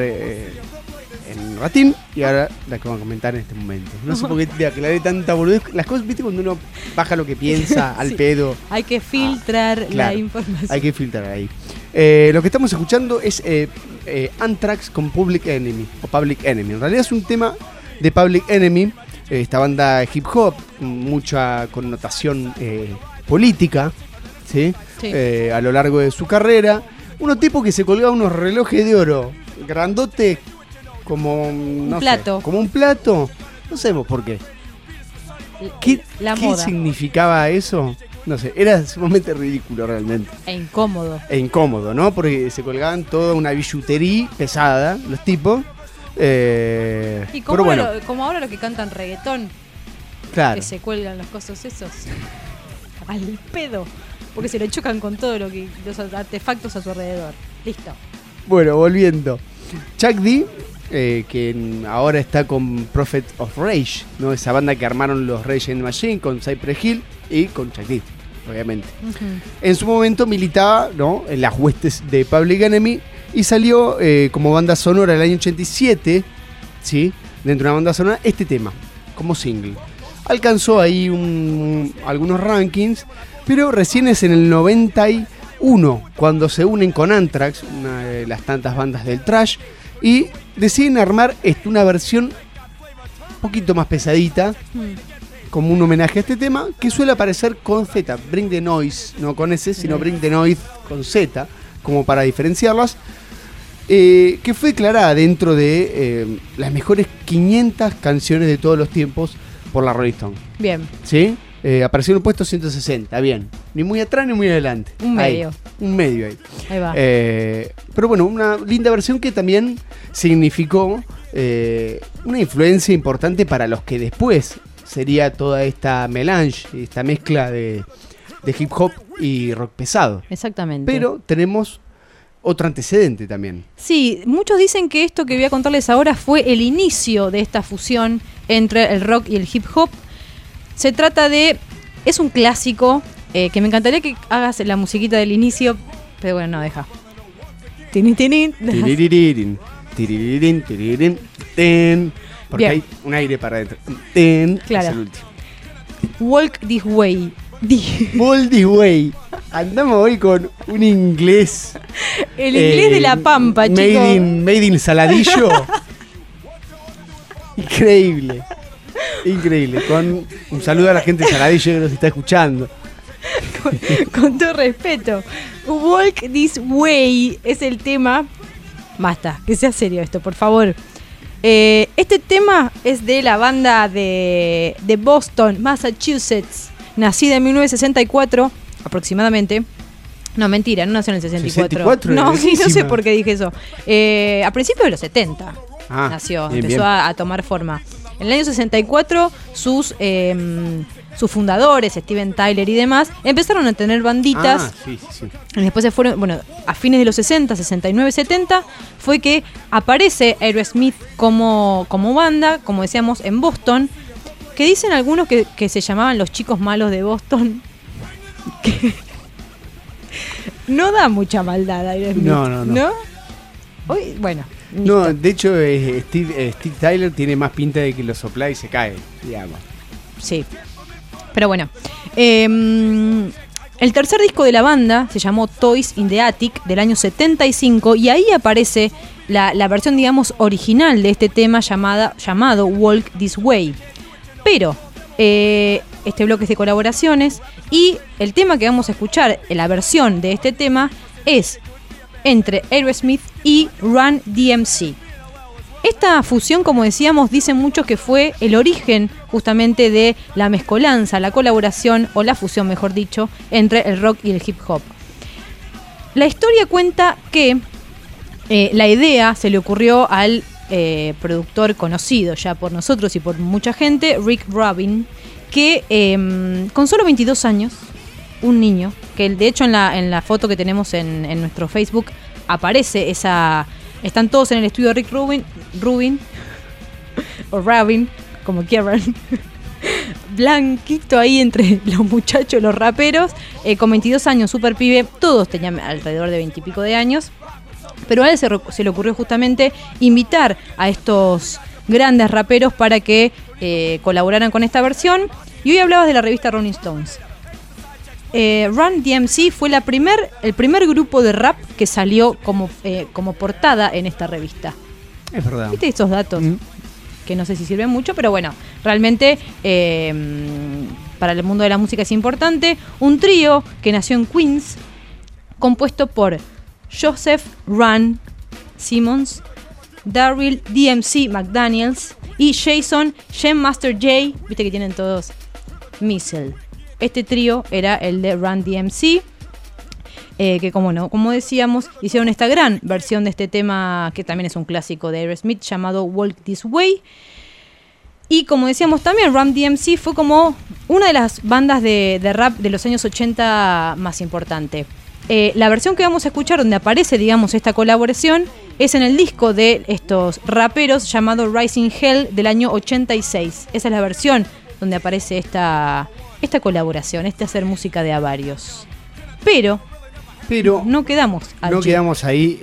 en un ratín, y ahora la que vamos a comentar en este momento. No sé por qué te aclaré tanta boludez. Las cosas, viste, cuando uno baja lo que piensa al Sí. pedo. Hay que filtrar la Claro, información. hay que filtrar ahí. Lo que estamos escuchando es Anthrax con Public Enemy, o Public Enemy. En realidad es un tema de Public Enemy, esta banda hip hop, con mucha connotación política, ¿sí? Sí. A lo largo de su carrera. Unos tipos que se colgaban unos relojes de oro grandote como no sé, plato. como un plato. No sabemos por qué. ¿Qué, La qué moda. significaba eso? No sé, era sumamente ridículo realmente. E incómodo. E incómodo, ¿no? Porque se colgaban toda una billutería pesada, los tipos. Y Pero como, bueno, como ahora los que cantan reggaetón, claro. que se cuelgan los cosos esos. Al pedo. Porque se lo chocan con todo lo que los artefactos a su alrededor. Listo. Bueno, volviendo. Chuck D, que ahora está con Prophet of Rage, ¿no? Esa banda que armaron los Rage Against the Machine con Cypress Hill y con Chuck D, obviamente. En su momento militaba, ¿no?, en las huestes de Public Enemy y salió como banda sonora el año 87, ¿sí? Dentro de una banda sonora, este tema, como single. Alcanzó ahí algunos rankings, pero recién es en el 91 cuando se unen con Anthrax, una de las tantas bandas del thrash, y deciden armar una versión un poquito más pesadita, como un homenaje a este tema, que suele aparecer con Z, Bring the Noise, no con S, sino Bring the Noise con Z, como para diferenciarlas, que fue declarada dentro de las mejores 500 canciones de todos los tiempos por la Rolling Stone. Bien. ¿Sí? Apareció en el puesto 160, bien. Ni muy atrás ni muy adelante. Un medio. Ahí, un medio ahí. Ahí va. Pero bueno, una linda versión que también significó una influencia importante para los que después sería toda esta melange, esta mezcla de hip hop y rock pesado. Exactamente. Pero tenemos otro antecedente también. Sí, muchos dicen que esto que voy a contarles ahora fue el inicio de esta fusión entre el rock y el hip hop. Se trata de... Es un clásico que me encantaría que hagas la musiquita del inicio, pero bueno, no, deja. Tinin, tinin. Tiriririn, tiriririn, tiriririn, ten. Porque Bien. hay un aire para adentro. Ten, Claro. es el último. Walk This Way. All this way. Andamos hoy con un inglés. El inglés de la Pampa, chicos. Made in Saladillo. Increíble. Increíble. Con un saludo a la gente de Saladillo que nos está escuchando. Con todo respeto. Walk This Way es el tema. Basta, que sea serio esto, por favor. Este tema es de la banda de Boston, Massachusetts, nacida en 1964 aproximadamente. No, mentira, no nació en el 64. 64, no, sí, no sé lejísima. por qué dije eso. A principios de los 70 nació, bien, empezó bien. a tomar forma. En el año 64, sus fundadores, Steven Tyler y demás, empezaron a tener banditas. Sí. Y después se fueron, bueno, a fines de los 60, 69, 70, fue que aparece Aerosmith como banda, como decíamos, en Boston, que dicen algunos que se llamaban los chicos malos de Boston. Que no da mucha maldad Aerosmith. No. Hoy, bueno. No, listo. de hecho, Steve Tyler tiene más pinta de que lo sopla y se cae, digamos. Sí. Pero bueno. El tercer disco de la banda se llamó Toys in the Attic del año 75 y ahí aparece la versión, digamos, original de este tema llamado Walk This Way. Pero este bloque es de colaboraciones y el tema que vamos a escuchar, la versión de este tema, es entre Aerosmith y Run DMC. Esta fusión, como decíamos, dicen muchos que fue el origen justamente de la mezcolanza, la colaboración o la fusión, mejor dicho, entre el rock y el hip hop. La historia cuenta que la idea se le ocurrió al productor conocido ya por nosotros y por mucha gente, Rick Rubin, que con solo 22 años, un niño, que de hecho en la foto que tenemos en nuestro Facebook aparece esa... Están todos en el estudio de Rick Rubin o Rubin, como quieran, blanquito ahí entre los muchachos, los raperos, con 22 años, super pibe, todos tenían alrededor de 20 y pico de años, pero a él se le ocurrió justamente invitar a estos grandes raperos para que colaboraran con esta versión, y hoy hablabas de la revista Rolling Stones. Run DMC fue el primer grupo de rap que salió como portada en esta revista. Es verdad. ¿Viste esos datos? Que no sé si sirven mucho, pero bueno, realmente para el mundo de la música es importante. Un trío que nació en Queens, compuesto por Joseph Run Simmons, Darryl DMC McDaniels y Jason Master J, viste que tienen todos Missile. Este trío era el de Run DMC, que como decíamos, hicieron esta gran versión de este tema, que también es un clásico de Aerosmith, llamado Walk This Way. Y como decíamos también, Run DMC fue como una de las bandas de rap de los años 80 más importante. La versión que vamos a escuchar, donde aparece, digamos, esta colaboración, es en el disco de estos raperos llamado Rising Hell del año 86. Esa es la versión donde aparece esta colaboración, hacer música de a varios. Pero no quedamos allí. No quedamos ahí,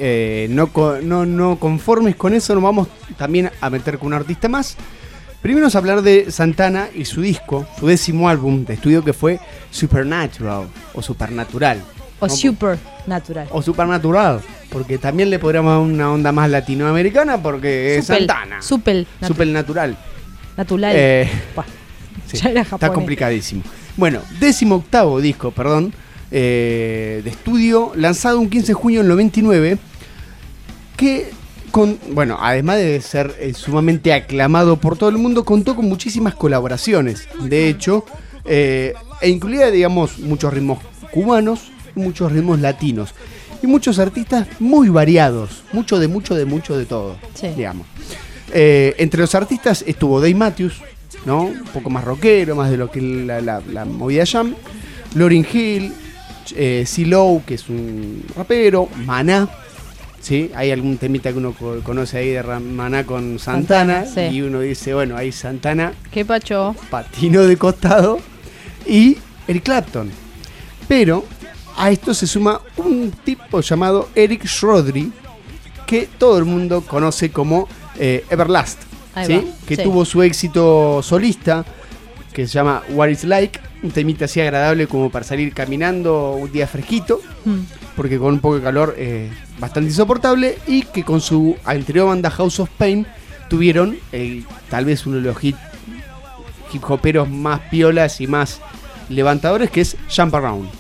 no conformes con eso, nos vamos también a meter con un artista más. Primero vamos a hablar de Santana y su disco, su 10º álbum de estudio, que fue Supernatural o Supernatural. O ¿no? Supernatural. O Supernatural, porque también le podríamos dar una onda más latinoamericana, porque es Santana. Supernatural. Natural. Sí, ya era japonés. Está complicadísimo. Bueno, 18º disco, de estudio, lanzado un 15 de junio del 99, que, además de ser sumamente aclamado por todo el mundo, contó con muchísimas colaboraciones. De hecho, incluía, digamos, muchos ritmos cubanos, muchos ritmos latinos y muchos artistas muy variados, mucho de todo, sí. Digamos. Entre los artistas estuvo Dave Matthews, ¿no? Un poco más rockero, más de lo que la movida jam. Lauryn Hill, CeeLo, que es un rapero, Maná, ¿sí? Hay algún temita que uno conoce ahí de Maná con Santana, sí. Y uno dice, bueno, ahí Santana, qué pacho, patino de costado, y Eric Clapton. Pero a esto se suma un tipo llamado Eric Schrodri, que todo el mundo conoce como Everlast, ¿sí? Que sí. tuvo su éxito solista, que se llama What It's Like, un temita así agradable como para salir caminando un día fresquito, porque con un poco de calor bastante insoportable, y que con su anterior banda House of Pain tuvieron tal vez uno de los hip hoperos más piolas y más levantadores, que es Jump Around.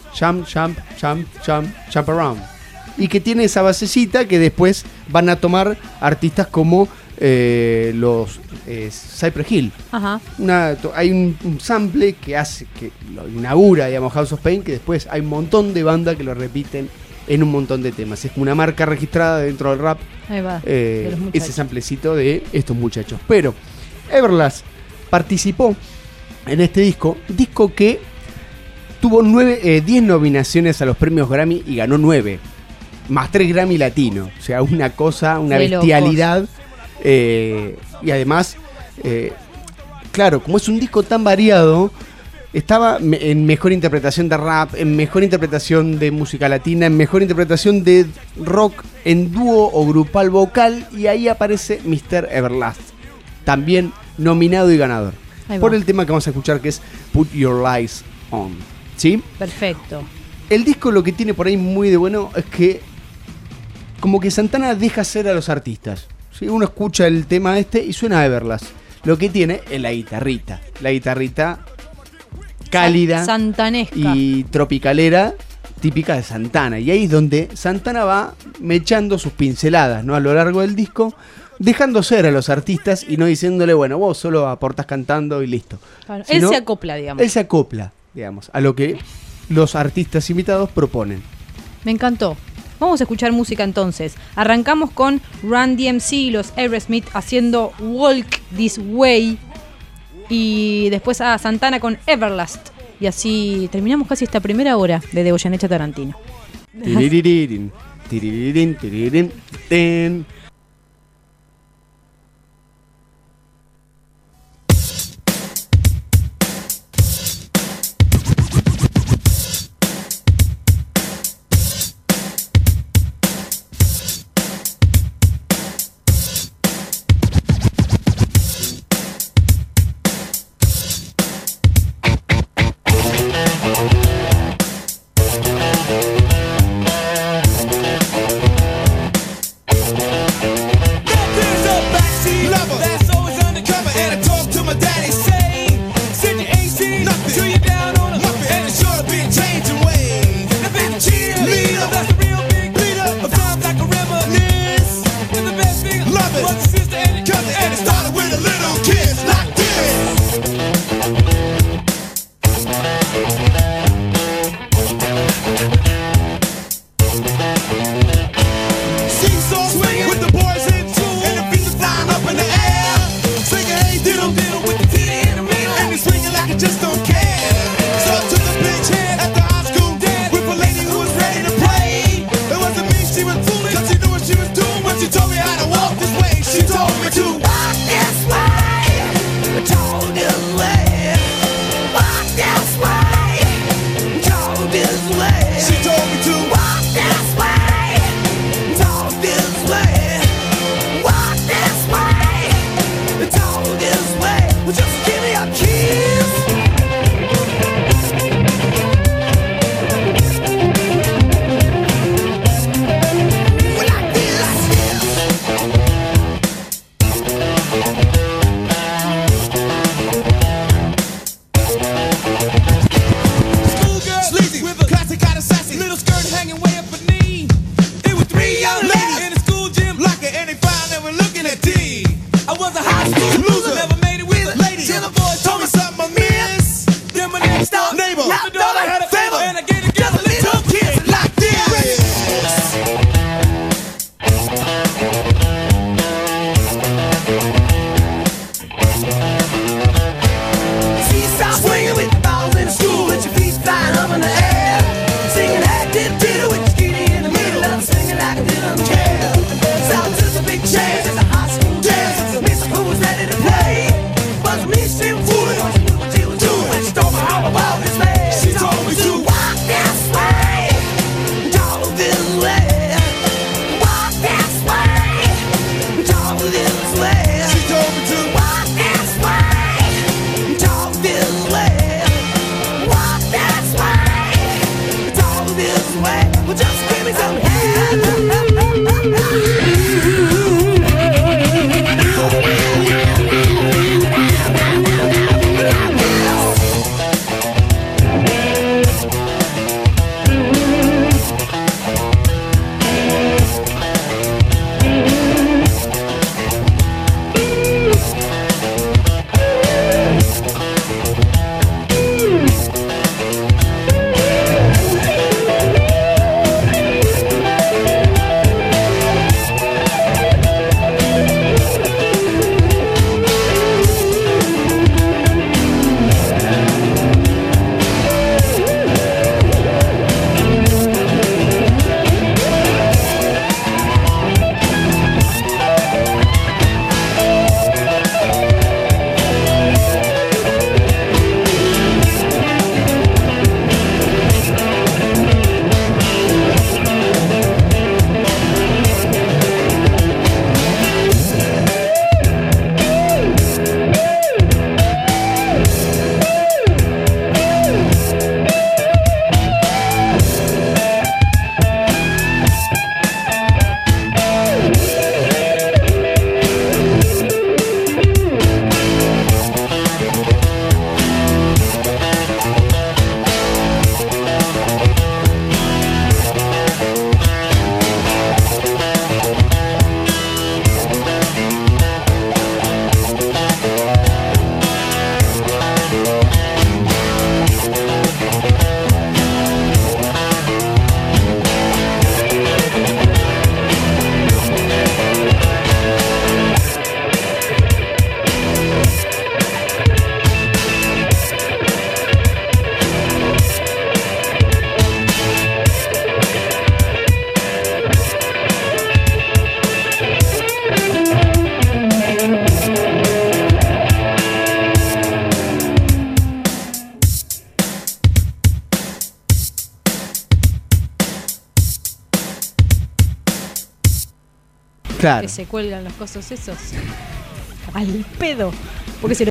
Jump Around. Y que tiene esa basecita que después van a tomar artistas como los Cypress Hill. Ajá. Hay un sample que lo inaugura, digamos, House of Pain, que después hay un montón de bandas que lo repiten en un montón de temas. Es una marca registrada dentro del rap. Ahí va, de los muchachos. Ese samplecito de estos muchachos. Pero Everlast participó en este disco que tuvo 10 nominaciones a los premios Grammy y ganó 9, más 3 Grammy Latino. O sea, una cosa, una de bestialidad. Y además, claro, como es un disco tan variado, estaba en mejor interpretación de rap, en mejor interpretación de música latina, en mejor interpretación de rock en dúo o grupal vocal, y ahí aparece Mr. Everlast, también nominado y ganador por el tema que vamos a escuchar, que es Put Your Lights On. ¿Sí? Perfecto. El disco lo que tiene por ahí muy de bueno es que como que Santana deja ser a los artistas. ¿Sí? Uno escucha el tema y suena a Everlast. Lo que tiene es la guitarrita cálida, santanesca y tropicalera, típica de Santana. Y ahí es donde Santana va mechando sus pinceladas, ¿no? A lo largo del disco, dejando ser a los artistas y no diciéndole, bueno, vos solo aportás cantando y listo. Claro, él se acopla, digamos. Él se acopla, digamos, a lo que los artistas invitados proponen. Me encantó. Vamos a escuchar música entonces. Arrancamos con Run DMC y los Aerosmith haciendo Walk This Way. Y después a Santana con Everlast. Y así terminamos casi esta primera hora de Goyeneche Tarantino. Tiriririn, tiriririn, tiriririn, ten. She told me to walk down Claro. Que se cuelgan los cosos esos. Al pedo. Porque se lo...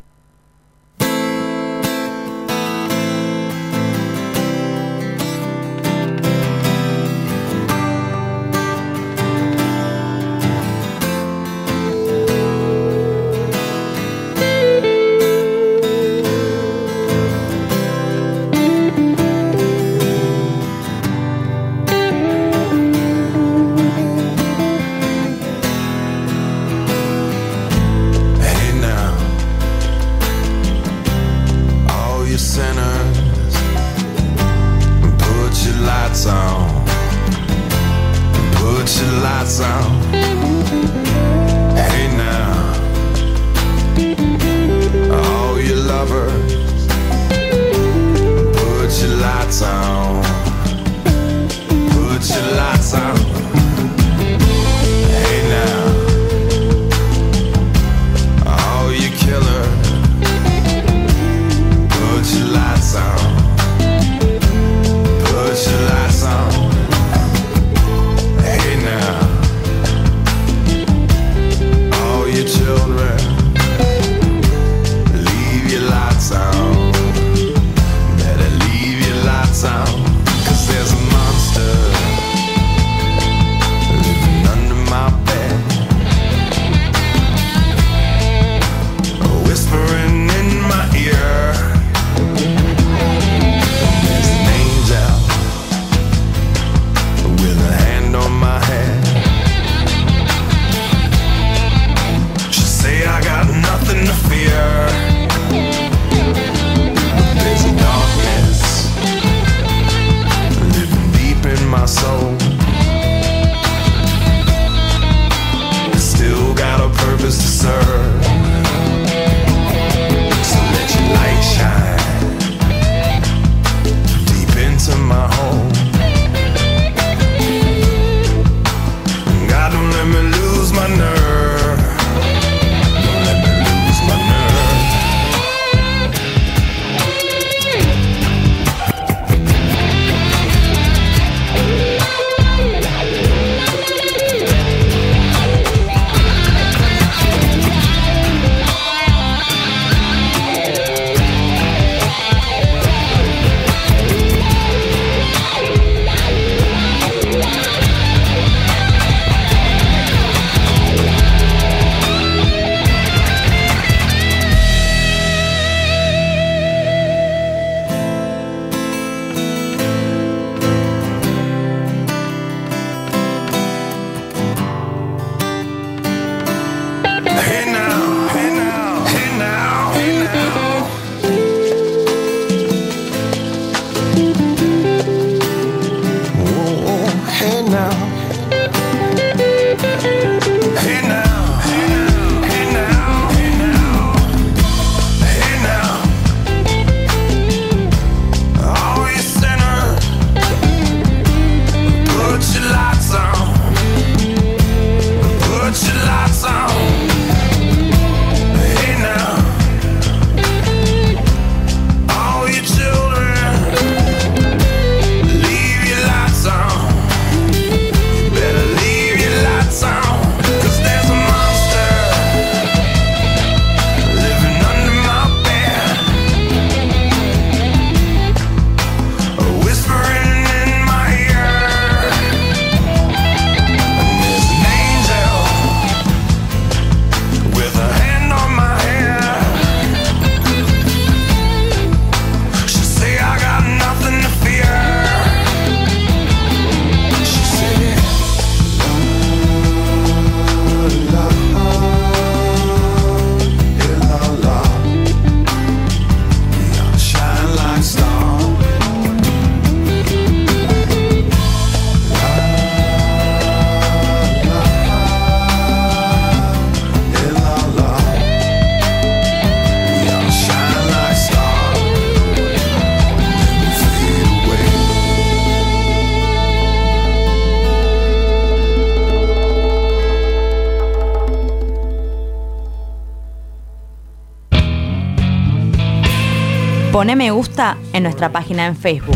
Poné me gusta en nuestra página en Facebook.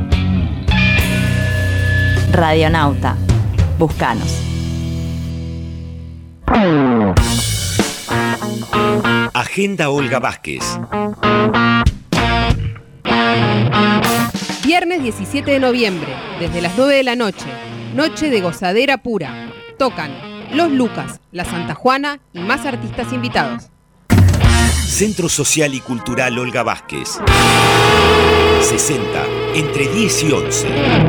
Radionauta. Búscanos. Agenda Olga Vázquez. Viernes 17 de noviembre, desde las 9 de la noche. Noche de gozadera pura. Tocan Los Lucas, La Santa Juana y más artistas invitados. Centro Social y Cultural Olga Vázquez. 60, entre 10 y 11.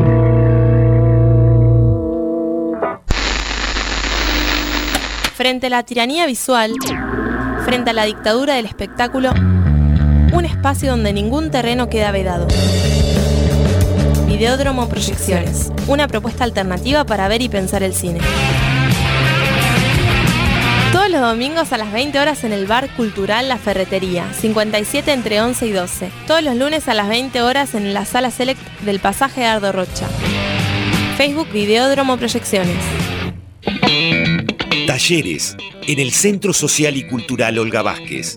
Frente a la tiranía visual, frente a la dictadura del espectáculo, un espacio donde ningún terreno queda vedado. Videódromo Proyecciones, una propuesta alternativa para ver y pensar el cine. Todos los domingos a las 20 horas en el Bar Cultural La Ferretería, 57 entre 11 y 12. Todos los lunes a las 20 horas en la Sala Select del Pasaje Ardo Rocha. Facebook Videódromo Proyecciones. Talleres en el Centro Social y Cultural Olga Vázquez.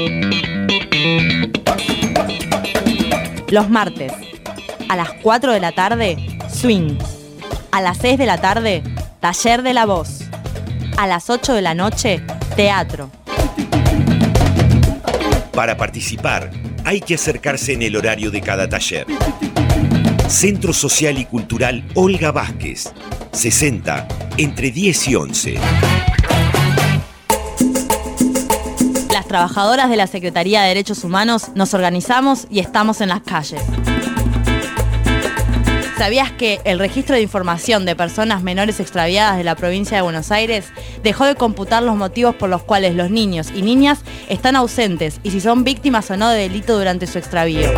Los martes, a las 4 de la tarde, Swing. A las 6 de la tarde, Taller de la Voz. A las 8 de la noche, Teatro. Para participar, hay que acercarse en el horario de cada taller. Centro Social y Cultural Olga Vázquez. 60, entre 10 y 11. Las trabajadoras de la Secretaría de Derechos Humanos nos organizamos y estamos en las calles. ¿Sabías que el registro de información de personas menores extraviadas de la provincia de Buenos Aires dejó de computar los motivos por los cuales los niños y niñas están ausentes y si son víctimas o no de delito durante su extravío?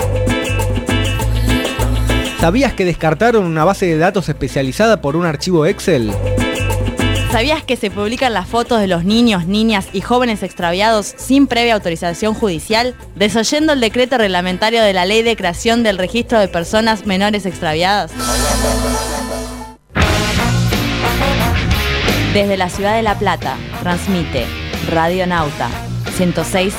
¿Sabías que descartaron una base de datos especializada por un archivo Excel? ¿Sabías que se publican las fotos de los niños, niñas y jóvenes extraviados sin previa autorización judicial, desoyendo el decreto reglamentario de la Ley de Creación del Registro de Personas Menores Extraviadas? Desde la ciudad de La Plata, transmite Radio Nauta 106.3.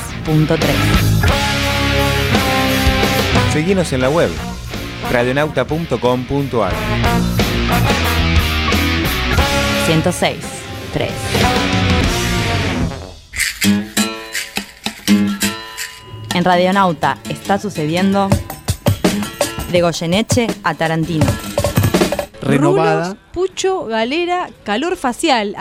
Seguinos en la web radionauta.com.ar. 106.3. En Radionauta está sucediendo de Goyeneche a Tarantino. Renovada. Rulos, pucho, galera, calor facial.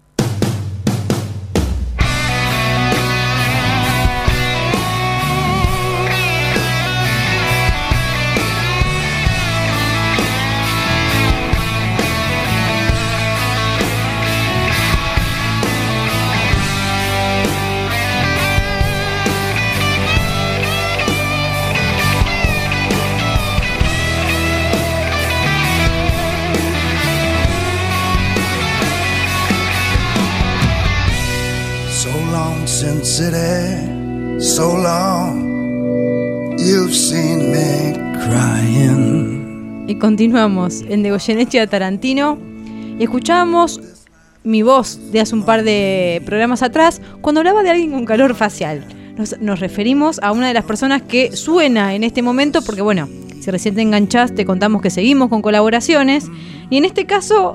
Sin City, so long, you've seen me crying. Y continuamos en De Goyeneche a Tarantino y escuchábamos mi voz de hace un par de programas atrás cuando hablaba de alguien con calor facial. Nos referimos a una de las personas que suena en este momento porque, bueno, si recién te enganchás te contamos que seguimos con colaboraciones y en este caso,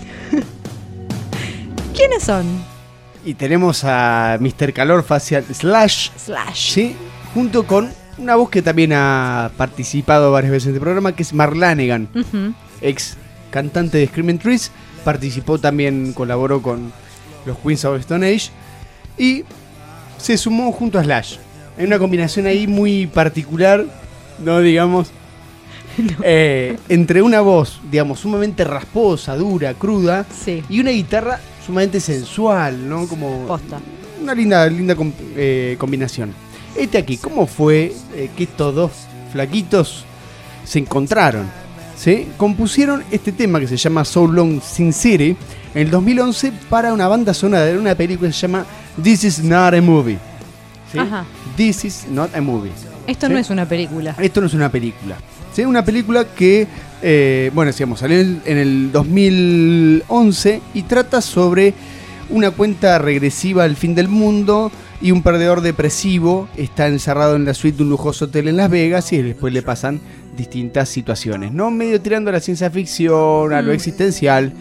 ¿quiénes son? Y tenemos a Mr. Calor Facial Slash, ¿sí? Junto con una voz que también ha participado varias veces en este programa, que es Mark Lanegan, ex cantante de Screaming Trees. Participó también, colaboró con los Queens of Stone Age y se sumó junto a Slash. Hay una combinación ahí muy particular, no digamos, entre una voz, digamos, sumamente rasposa, dura, cruda, sí, y una guitarra sumamente sensual, ¿no? Como posta. Una linda combinación. Aquí, ¿cómo fue que estos dos flaquitos se encontraron? ¿Sí? Compusieron este tema que se llama So Long Sin City en el 2011 para una banda sonora de una película que se llama This Is Not a Movie. ¿Sí? Ajá. This Is Not a Movie. Esto ¿sí? no es una película. Esto no es una película. ¿Sí? Una película que, bueno, decíamos, salió en el 2011 y trata sobre una cuenta regresiva al fin del mundo y un perdedor depresivo está encerrado en la suite de un lujoso hotel en Las Vegas y después le pasan distintas situaciones, ¿no? Medio tirando a la ciencia ficción, a lo existencial,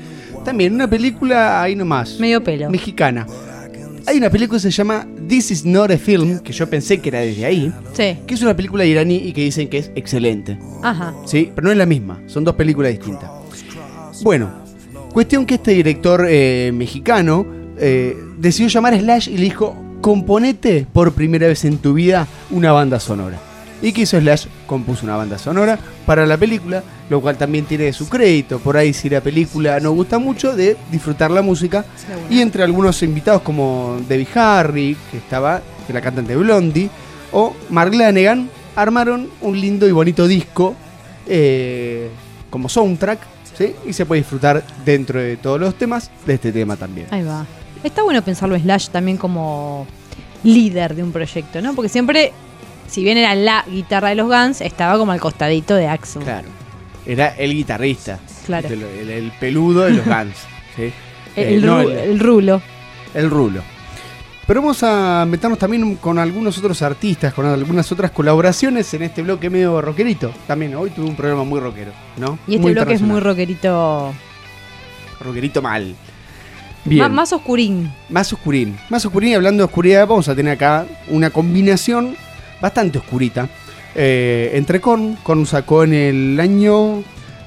También una película ahí nomás. Medio pelo. Mexicana. Hay una película que se llama This Is Not a Film, que yo pensé que era desde ahí. Sí. Que es una película iraní y que dicen que es excelente. Ajá. Sí, pero no es la misma. Son dos películas distintas. Bueno, cuestión que este director mexicano decidió llamar a Slash y le dijo: componete por primera vez en tu vida una banda sonora. ¿Y qué hizo Slash? Compuso una banda sonora para la película, lo cual también tiene su crédito. Por ahí, si la película no gusta mucho, de disfrutar la música. Y entre algunos invitados como Debbie Harry, que la cantante Blondie, o Mark Lanegan, armaron un lindo y bonito disco como soundtrack, ¿sí? Y se puede disfrutar dentro de todos los temas de este tema también. Ahí va. Está bueno pensarlo Slash también como líder de un proyecto, ¿no? Porque siempre, si bien era la guitarra de los Guns, estaba como al costadito de Axl. Claro. Era el guitarrista. Claro. El peludo de los Guns. ¿Sí? El rulo. El rulo. Pero vamos a meternos también con algunos otros artistas, con algunas otras colaboraciones en este bloque medio rockerito. También hoy tuve un programa muy rockero, ¿no? Y este bloque es muy rockerito. Rockerito mal. Bien. Más oscurín. Más oscurín. Más oscurín, hablando de oscuridad, vamos a tener acá una combinación bastante oscurita entre Korn. Korn sacó en el año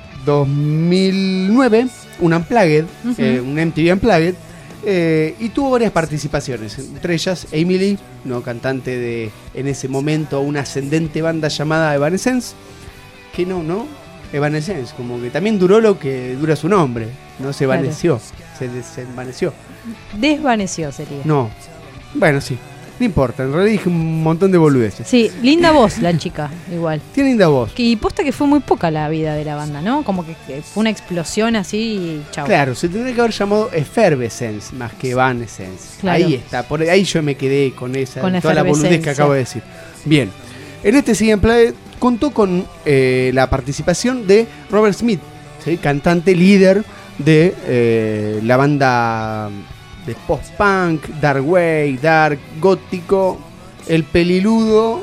2009 un Unplugged, un MTV Unplugged, y tuvo varias participaciones, entre ellas Amy Lee, no cantante de, en ese momento, una ascendente banda llamada Evanescence, que no, Evanescence, como que también duró lo que dura su nombre, no se evaneció, se desvaneció. Desvaneció sería. No, bueno, sí. No importa, en realidad dije un montón de boludeces. Sí, linda voz la chica, igual. Tiene linda voz. Y posta que fue muy poca la vida de la banda, ¿no? Como que fue una explosión así y chau. Claro, se tendría que haber llamado Effervescence más que Evanescence. Claro. Ahí está, por ahí yo me quedé con toda la boludez que acabo de decir. Bien, en este siguiente play contó con la participación de Robert Smith, ¿sí? Cantante líder de la banda de post-punk, dark wave, dark, gótico, el peliludo.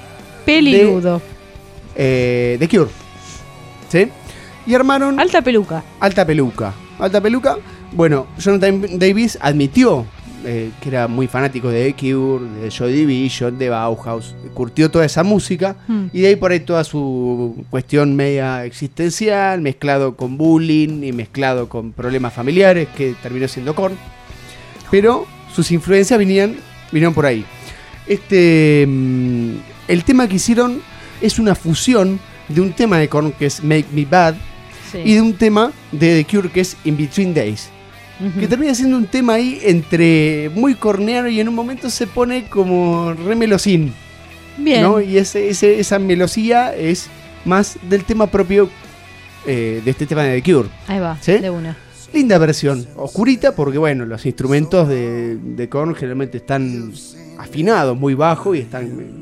De Cure. ¿Sí? Y armaron... Alta peluca. Bueno, Jonathan Davis admitió que era muy fanático de The Cure, de Joy Division, de Bauhaus. Curtió toda esa música y de ahí por ahí toda su cuestión media existencial, mezclado con bullying y mezclado con problemas familiares, que terminó siendo Korn. Pero sus influencias vinieron por ahí. El tema que hicieron es una fusión de un tema de Korn que es Make Me Bad, sí, y de un tema de The Cure que es In Between Days. Que termina siendo un tema ahí entre muy corneano y en un momento se pone como re melosín. Bien. ¿No? Y esa melosía es más del tema propio de este tema de The Cure. Ahí va, ¿sí? De una. Linda versión, oscurita, porque bueno, los instrumentos de Korn generalmente están afinados, muy bajo y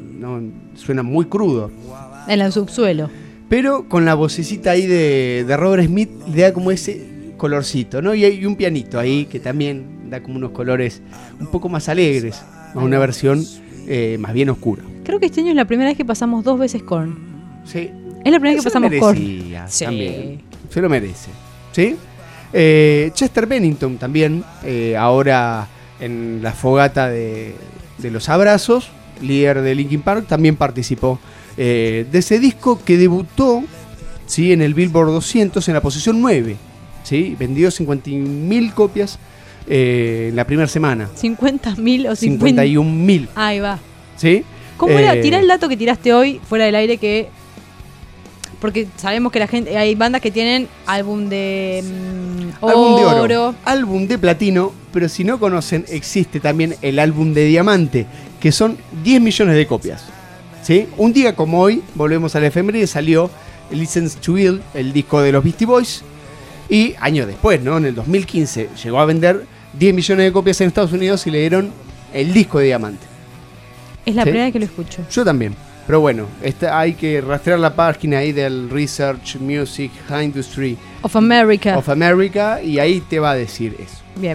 suenan muy crudos. En el subsuelo. Pero con la vocecita ahí de Robert Smith le da como ese colorcito, ¿no? Y hay un pianito ahí que también da como unos colores un poco más alegres, a una versión más bien oscura. Creo que este año es la primera vez que pasamos 2 veces Korn. Sí. Es la primera vez que pasamos Korn. Sí. También. Se lo merece. ¿Sí? Chester Bennington también, ahora en la fogata de los abrazos, líder de Linkin Park, también participó de ese disco que debutó, ¿sí?, en el Billboard 200 en la posición 9, ¿sí? Vendió 51.000 copias en la primera semana. 50.000 o 51.000. Ahí va. ¿Sí? ¿Cómo era? Tirá el dato que tiraste hoy fuera del aire, que porque sabemos que la gente, hay bandas que tienen álbum de álbum de oro, álbum de platino, pero si no conocen, existe también el álbum de diamante, que son 10 millones de copias. ¿Sí? Un día como hoy, volvemos a la efeméride, salió License to Ill, el disco de los Beastie Boys, y años después, ¿no? En el 2015, llegó a vender 10 millones de copias en Estados Unidos y le dieron el disco de diamante. Es la ¿sí? primera vez que lo escucho. Yo también. Pero bueno, hay que rastrear la página ahí del Research Music Industry of America y ahí te va a decir eso. Bien.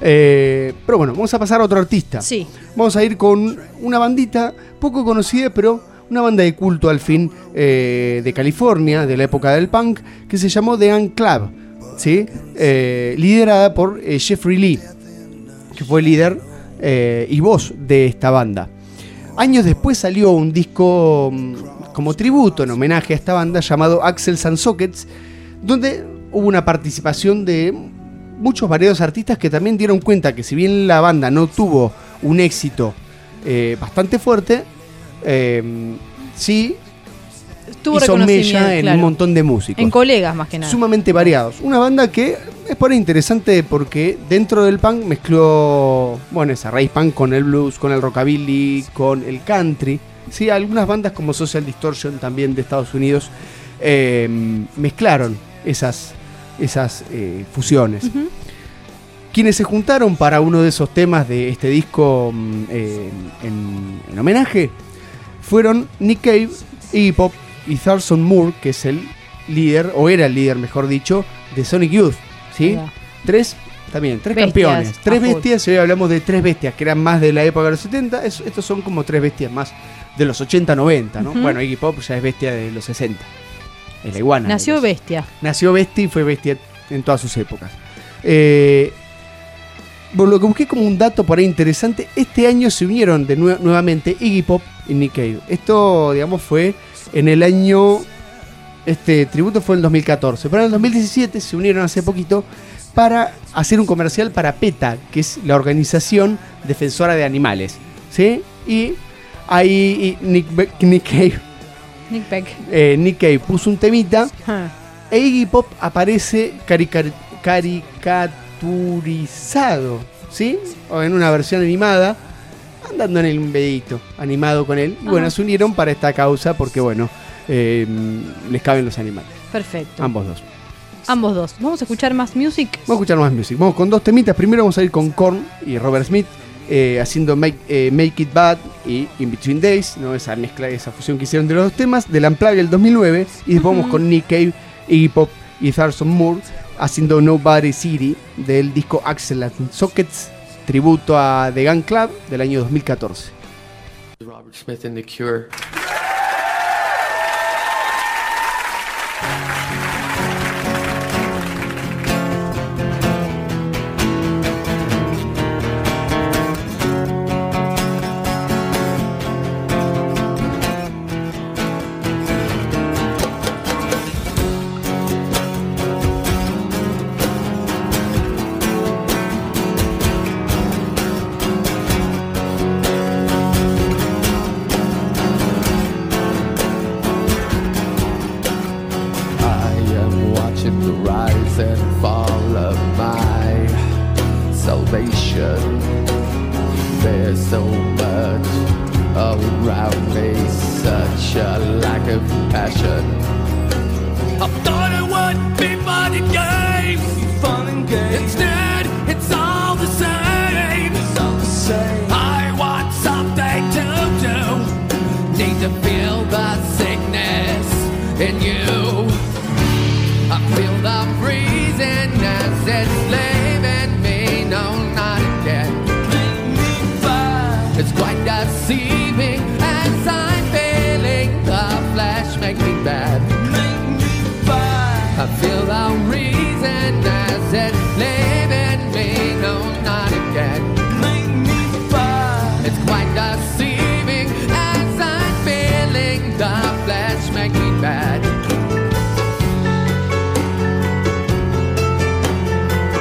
Pero bueno, vamos a pasar a otro artista. Sí. Vamos a ir con una bandita poco conocida, pero una banda de culto al fin, de California, de la época del punk, que se llamó The Ant Club. ¿sí? Liderada por Jeffrey Lee, que fue líder y voz de esta banda. Años después salió un disco como tributo en homenaje a esta banda llamado Axles and Sockets, donde hubo una participación de muchos variados artistas que también dieron cuenta que si bien la banda no tuvo un éxito bastante fuerte, sí tuvo hizo mella en claro, un montón de músicos. En colegas más que nada. Sumamente variados. Una banda que es por ahí interesante porque dentro del punk mezcló, bueno, esa raíz punk con el blues, con el rockabilly, con el country. Sí, algunas bandas como Social Distortion también de Estados Unidos mezclaron esas fusiones. Ujú. Quienes se juntaron para uno de esos temas de este disco en homenaje fueron Nick Cave, Iggy Pop y Thurston Moore, que es el líder, o era el líder mejor dicho, de Sonic Youth, ¿sí? Mira. Tres Bestias, campeones, a tres full. bestias, y hoy hablamos de tres bestias que eran más de la época de los 70, estos son como tres bestias más de los 80-90, ¿no? Ujú. Bueno, Iggy Pop ya es bestia de los 60, es la iguana. Nació de los- bestia. Nació bestia y fue bestia en todas sus épocas. Bueno, lo que busqué como un dato por ahí interesante, este año se unieron nuevamente Iggy Pop y Nick Cave. Esto, digamos, fue en el año... Este tributo fue en el 2014, pero en el 2017 se unieron hace poquito para hacer un comercial para PETA, que es la organización defensora de animales, ¿sí? Y ahí Nick Cave puso un temita e Iggy Pop aparece caricaturizado, ¿sí? O en una versión animada, andando en el vedito, animado con él. Y bueno, Ajá. se unieron para esta causa porque, bueno, les caben los animales. Perfecto. Ambos dos. Ambos dos. Vamos a escuchar más music. Vamos a escuchar más music. Vamos con dos temitas. Primero vamos a ir con Korn y Robert Smith haciendo Make It Bad y In Between Days, ¿no? Esa mezcla, esa fusión que hicieron de los dos temas del Unplugged del 2009. Y después vamos con Nick Cave, Iggy Pop y Thurston Moore haciendo Nobody City del disco Axel and Sockets, tributo a The Gun Club del año 2014. Robert Smith and The Cure. I am watching the rise and fall of my salvation. There's so much around me, such a lack of passion. I thought it would be fun and games, Instead, it's all the same. I want something to do. Need to feel the sickness in you. I feel the freezing as it's leaving me. No, not again. It's quite deceiving as I'm feeling the flesh make me bad. I feel the reason as it's leaving me. No, not again. It's quite deceiving as I'm feeling the flesh make me bad.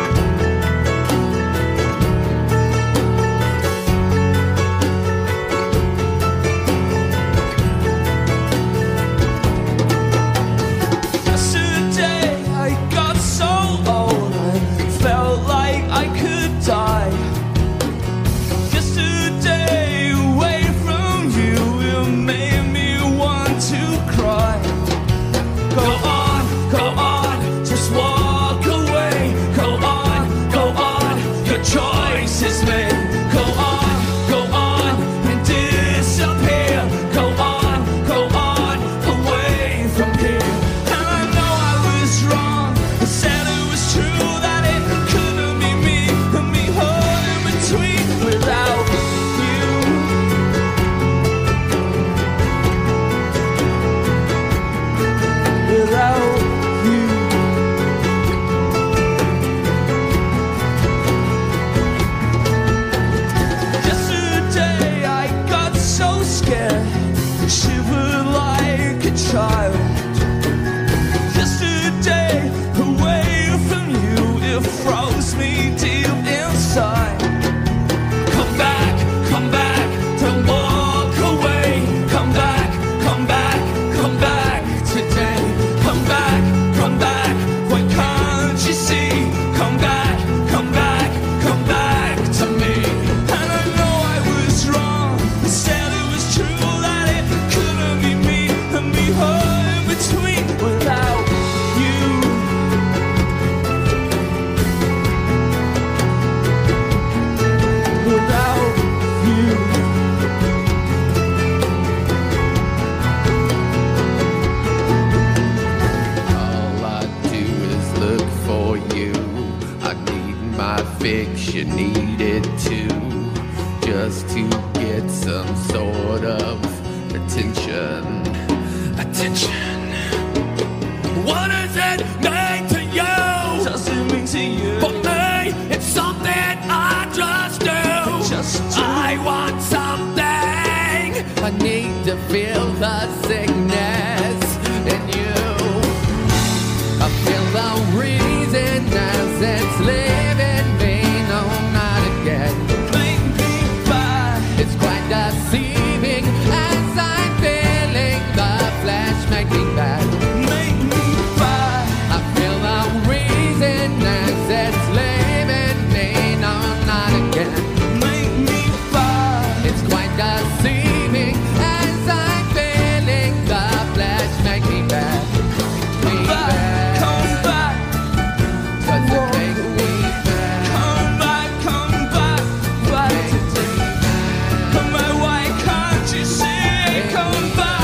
you needed to, just to get some sort of attention. Attention. What does it mean to you? Does it mean to you? For me, it's something I just do. I want something. I need to feel the sickness in you. I feel the reason as it's leaving me, no, not again. Make me buy. It's quite deceiving as I'm feeling the flesh make me bad. Make me buy. I feel the reason as it's leaving me, no, not again. Make me buy. It's quite deceiving as I'm feeling the flesh make me bad. Me bad. Come back. Does it make me bad? Come back, back today. Come back, why can't you see? Come back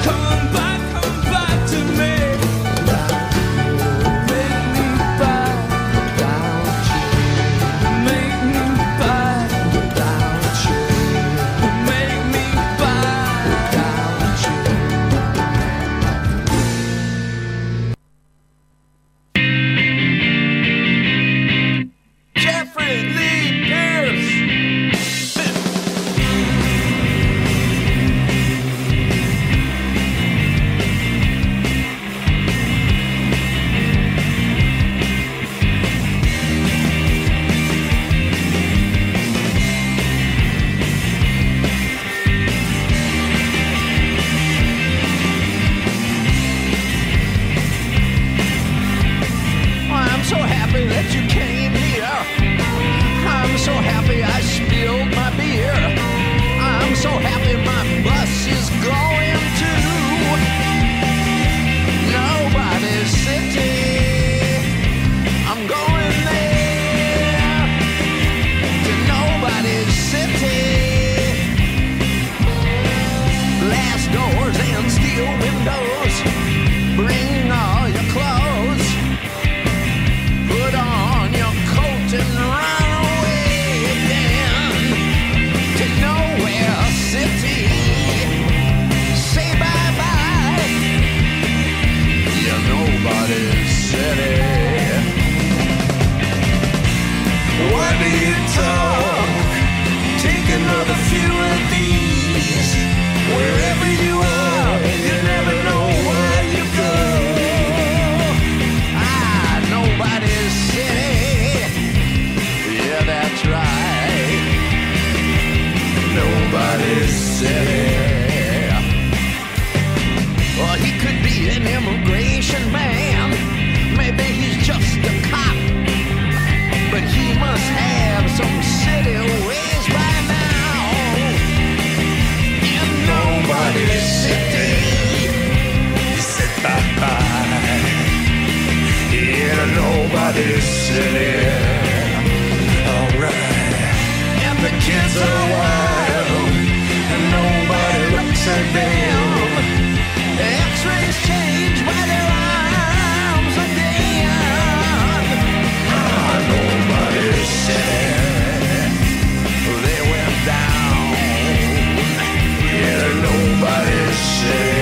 to me. Make me back. Make me back. Make me back. Jeffrey Lee Pierce. I'm so happy that you came here. I'm so happy I spilled my beer. I'm so happy my bus is going to nobody's city. I'm going there to nobody's city. Glass doors and steel windows. Bring all your clothes. Put on your coat and run away again to nowhere city. Say bye-bye. You're nobody's city. Why do you talk? Take another few of these. Wherever you are, you never know where you go. Nobody's city. Yeah, that's right. Nobody's city. Or he could be an immigration man. Maybe he's just a cop. But he must have some city ways by now. In nobody's city. He said bye-bye. In nobody's city. Alright. And the kids are wild. And nobody looks at them. X-rays change by their arms again. Nobody's city. They went down. Yeah, nobody's city.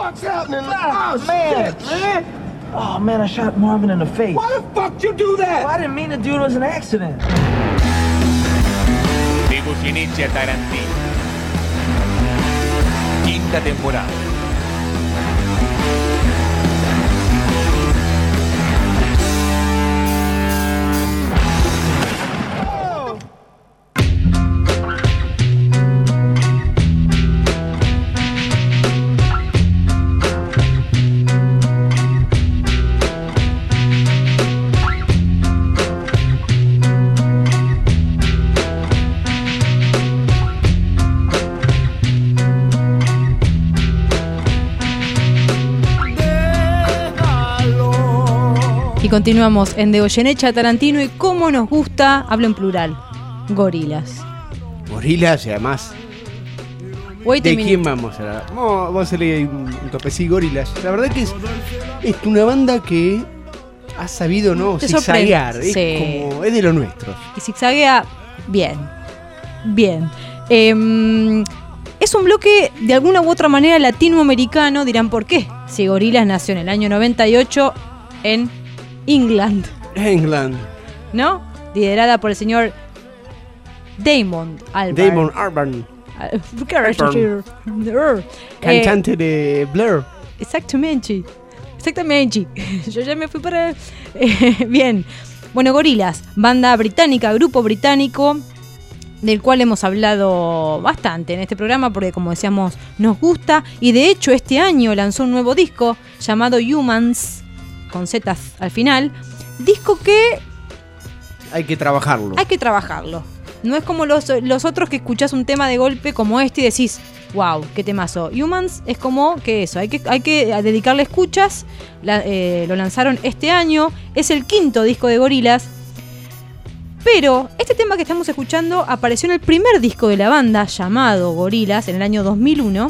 fuck's happening? Ah, Oh, man, shit, man. Oh man, I shot Marvin in the face. Why the fuck you do that? Well, I didn't mean to do it. It was an accident. De Goyeneche a Tarantino. Quinta temporada. Y continuamos en De Goyeneche a Tarantino y cómo nos gusta, hablo en plural, gorilas. Gorilas y además. Wait a ¿De minute. quién vamos a hablar? Vamos a hacerle ahí un tope. Sí, Gorilas. La verdad que es una banda que ha sabido, ¿no? Te Zigzaguear. sorprende. Sí. Es de los nuestros. Y zigzaguea bien. Bien. Es un bloque de alguna u otra manera latinoamericano. Dirán por qué. Si Gorilas nació en el año 98 en England. ¿No? Liderada por el señor Damon Albarn. Damon Albarn. Albarn. Cantante de Blur. Exactamente. Yo ya me fui para... bien. Bueno, Gorilas, banda británica, grupo británico, del cual hemos hablado bastante en este programa porque, como decíamos, nos gusta. Y de hecho este año lanzó un nuevo disco llamado Humans, con Z al final. Disco que Hay que trabajarlo. hay que trabajarlo. No es como los otros que escuchás un tema de golpe como este y decís, wow, qué temazo. Humans es como que eso, hay que dedicarle escuchas. Lo lanzaron este año, es el quinto disco de Gorilas. Pero este tema que estamos escuchando apareció en el primer disco de la banda, llamado Gorilas, en el año 2001.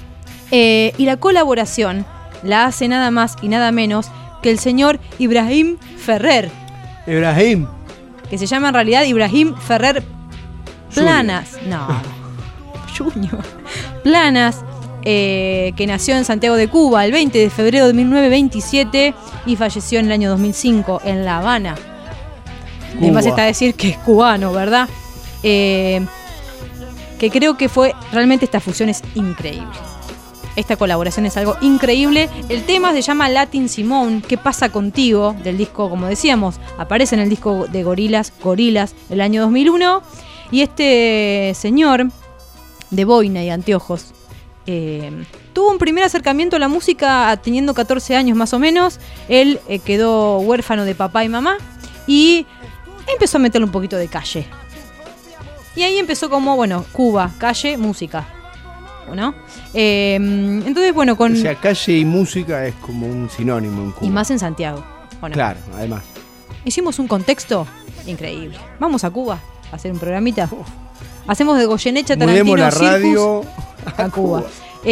Y la colaboración la hace nada más y nada menos que el señor Ibrahim Ferrer. Ibrahim. Que se llama en realidad Ibrahim Ferrer Planas. No. Junior. Planas, que nació en Santiago de Cuba el 20 de febrero de 1927 y falleció en el año 2005 en La Habana. Además está a decir que es cubano, ¿verdad? Que creo que realmente esta fusión es increíble. Esta colaboración es algo increíble. El tema se llama Latin Simone, ¿qué pasa contigo? Del disco, como decíamos, aparece en el disco de Gorilas, el año 2001. Y este señor de boina y anteojos tuvo un primer acercamiento a la música teniendo 14 años más o menos. Él quedó huérfano de papá y mamá y empezó a meterle un poquito de calle. Y ahí empezó como, bueno, Cuba, calle, música, ¿no? Entonces, bueno, con... O sea, calle y música es como un sinónimo en Cuba. Y más en Santiago, ¿o no? Claro, además. Hicimos un contexto increíble. Vamos a Cuba a hacer un programita. Hacemos de Goyeneche a Tarantino Mudemos la Circus radio a Cuba.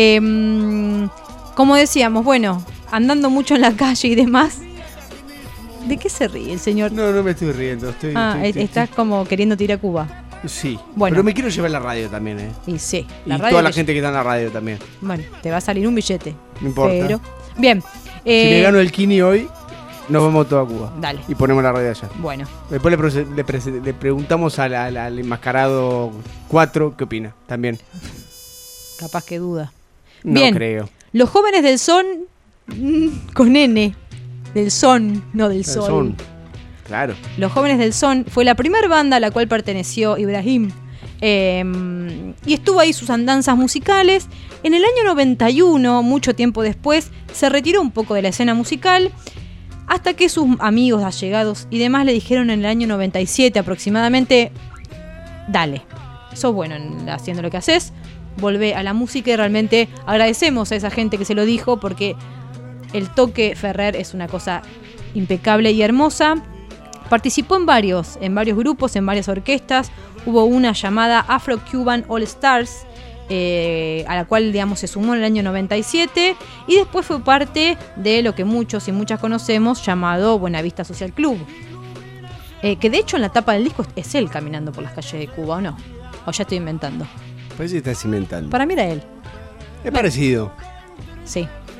Como decíamos, bueno, andando mucho en la calle y demás. ¿De qué se ríe el señor? No me estoy riendo. Estás como queriendo tirar a Cuba. Sí, Bueno. pero me quiero llevar la radio también, ¿eh? Y sí, Y toda la gente que está en la radio también. Bueno, te va a salir un billete. No importa. Pero, bien. Si me gano el Kini hoy, nos vamos todos a Cuba. Dale. Y ponemos la radio allá. Bueno. Después le preguntamos al enmascarado 4 qué opina también. Capaz que duda. No Bien. creo. Los jóvenes del son con N. Del son, no del sol. Son. Claro. Los Jóvenes del Son fue la primera banda a la cual perteneció Ibrahim. Y estuvo ahí sus andanzas musicales. En el año 91, mucho tiempo después, se retiró un poco de la escena musical hasta que sus amigos, allegados y demás le dijeron en el año 97 aproximadamente: dale, sos bueno haciendo lo que haces, volvé a la música. Y realmente agradecemos a esa gente que se lo dijo, porque el toque Ferrer es una cosa impecable y hermosa. Participó en varios grupos, en varias orquestas. Hubo una llamada Afro-Cuban All Stars, a la cual, digamos, se sumó en el año 97. Y después fue parte de lo que muchos y muchas conocemos, llamado Buenavista Social Club. Que de hecho en la tapa del disco es él caminando por las calles de Cuba, ¿o no? O ya estoy inventando. Parece que estás inventando. Para mí era él. Es parecido. Sí.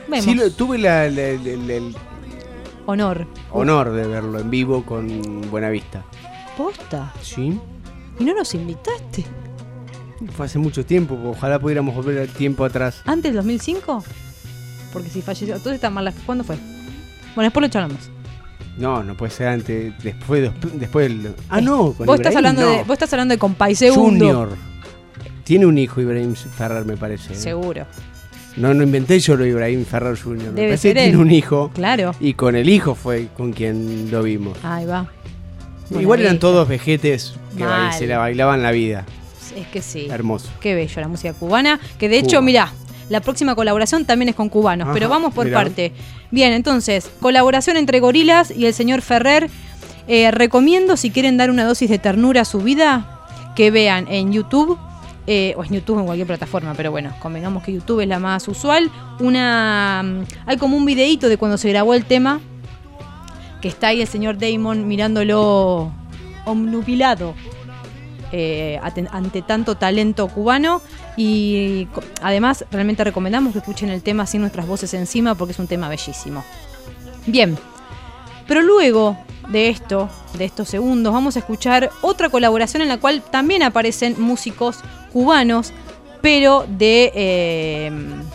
Vemos. Sí, tuve el honor de verlo en vivo con Buenavista. ¿Posta? Sí. ¿Y no nos invitaste? Fue hace mucho tiempo, ojalá pudiéramos volver al tiempo atrás. ¿Antes del 2005? Porque si falleció, entonces está mal. ¿Cuándo fue? Bueno, después lo charlamos. No puede ser antes, después del... Ah, no, con Vos Ibrahim, estás hablando de Compay Segundo. Junior. Tiene un hijo Ibrahim Ferrer, me parece. Seguro. No inventé yo lo de Ibrahim Ferrer Junior. Debe Me parece ser que tiene él. un hijo. Claro. Y con el hijo fue con quien lo vimos. Ahí va. Igual eran todos vejetes que Mal. se la bailaban la vida. Es que sí. Hermoso. Qué bello la música cubana. Que de hecho, Cuba. mirá, la próxima colaboración también es con cubanos. Ajá, pero vamos por mirá. parte. Bien, entonces, colaboración entre Gorillaz y el señor Ferrer. Recomiendo, si quieren dar una dosis de ternura a su vida, que vean en YouTube. O en YouTube, en cualquier plataforma, pero bueno, convengamos que YouTube es la más usual. Hay como un videíto de cuando se grabó el tema, que está ahí el señor Damon mirándolo omnubilado ante tanto talento cubano. Y además realmente recomendamos que escuchen el tema sin nuestras voces encima, porque es un tema bellísimo. Bien, pero luego de estos segundos, vamos a escuchar otra colaboración en la cual también aparecen músicos cubanos, pero de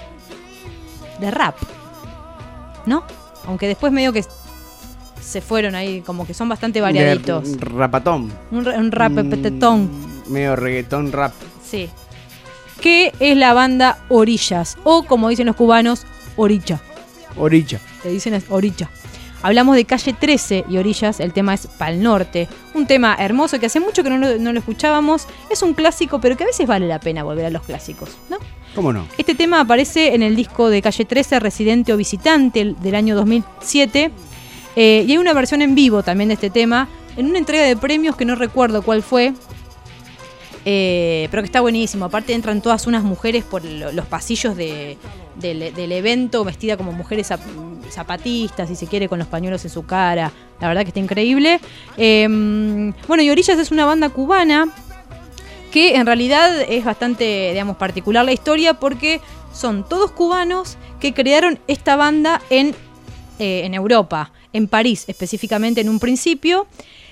rap, ¿no? Aunque después medio que se fueron ahí, como que son bastante variaditos. Rapatón. Un rapetetón. Medio reggaetón rap. Sí. Que es la banda Orillas, o como dicen los cubanos, Oricha. Oricha. Le dicen es Oricha. Hablamos de Calle 13 y Orillas, el tema es Pal Norte. Un tema hermoso que hace mucho que no lo escuchábamos. Es un clásico, pero que a veces vale la pena volver a los clásicos, ¿no? ¿Cómo no? Este tema aparece en el disco de Calle 13, Residente o Visitante, del año 2007. Y hay una versión en vivo también de este tema, en una entrega de premios que no recuerdo cuál fue. Pero que está buenísimo. Aparte entran todas unas mujeres por los pasillos del evento, vestida como mujeres zapatistas, si se quiere, con los pañuelos en su cara. La verdad que está increíble. Bueno, y Orillas es una banda cubana que en realidad es bastante, digamos, particular la historia, porque son todos cubanos que crearon esta banda en Europa, en París específicamente en un principio.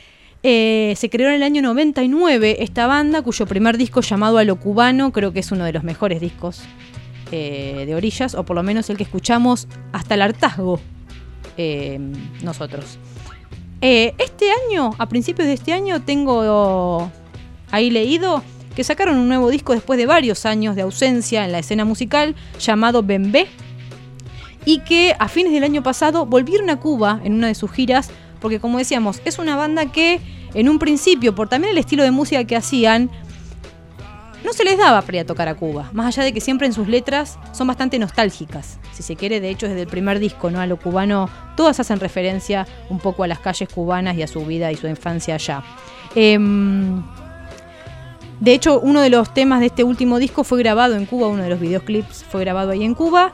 Se creó en el año 99 esta banda, cuyo primer disco, llamado A lo Cubano, creo que es uno de los mejores discos de Orillas, o por lo menos el que escuchamos hasta el hartazgo nosotros. Este año, a principios de este año, tengo ahí leído que sacaron un nuevo disco después de varios años de ausencia en la escena musical, llamado Bembé, y que a fines del año pasado volvieron a Cuba en una de sus giras, porque como decíamos, es una banda que en un principio, por también el estilo de música que hacían, no se les daba para ir a tocar a Cuba, más allá de que siempre en sus letras son bastante nostálgicas, si se quiere. De hecho, desde el primer disco, ¿no?, A lo Cubano, todas hacen referencia un poco a las calles cubanas y a su vida y su infancia allá. De hecho, uno de los temas de este último disco fue grabado en Cuba, uno de los videoclips fue grabado ahí en Cuba.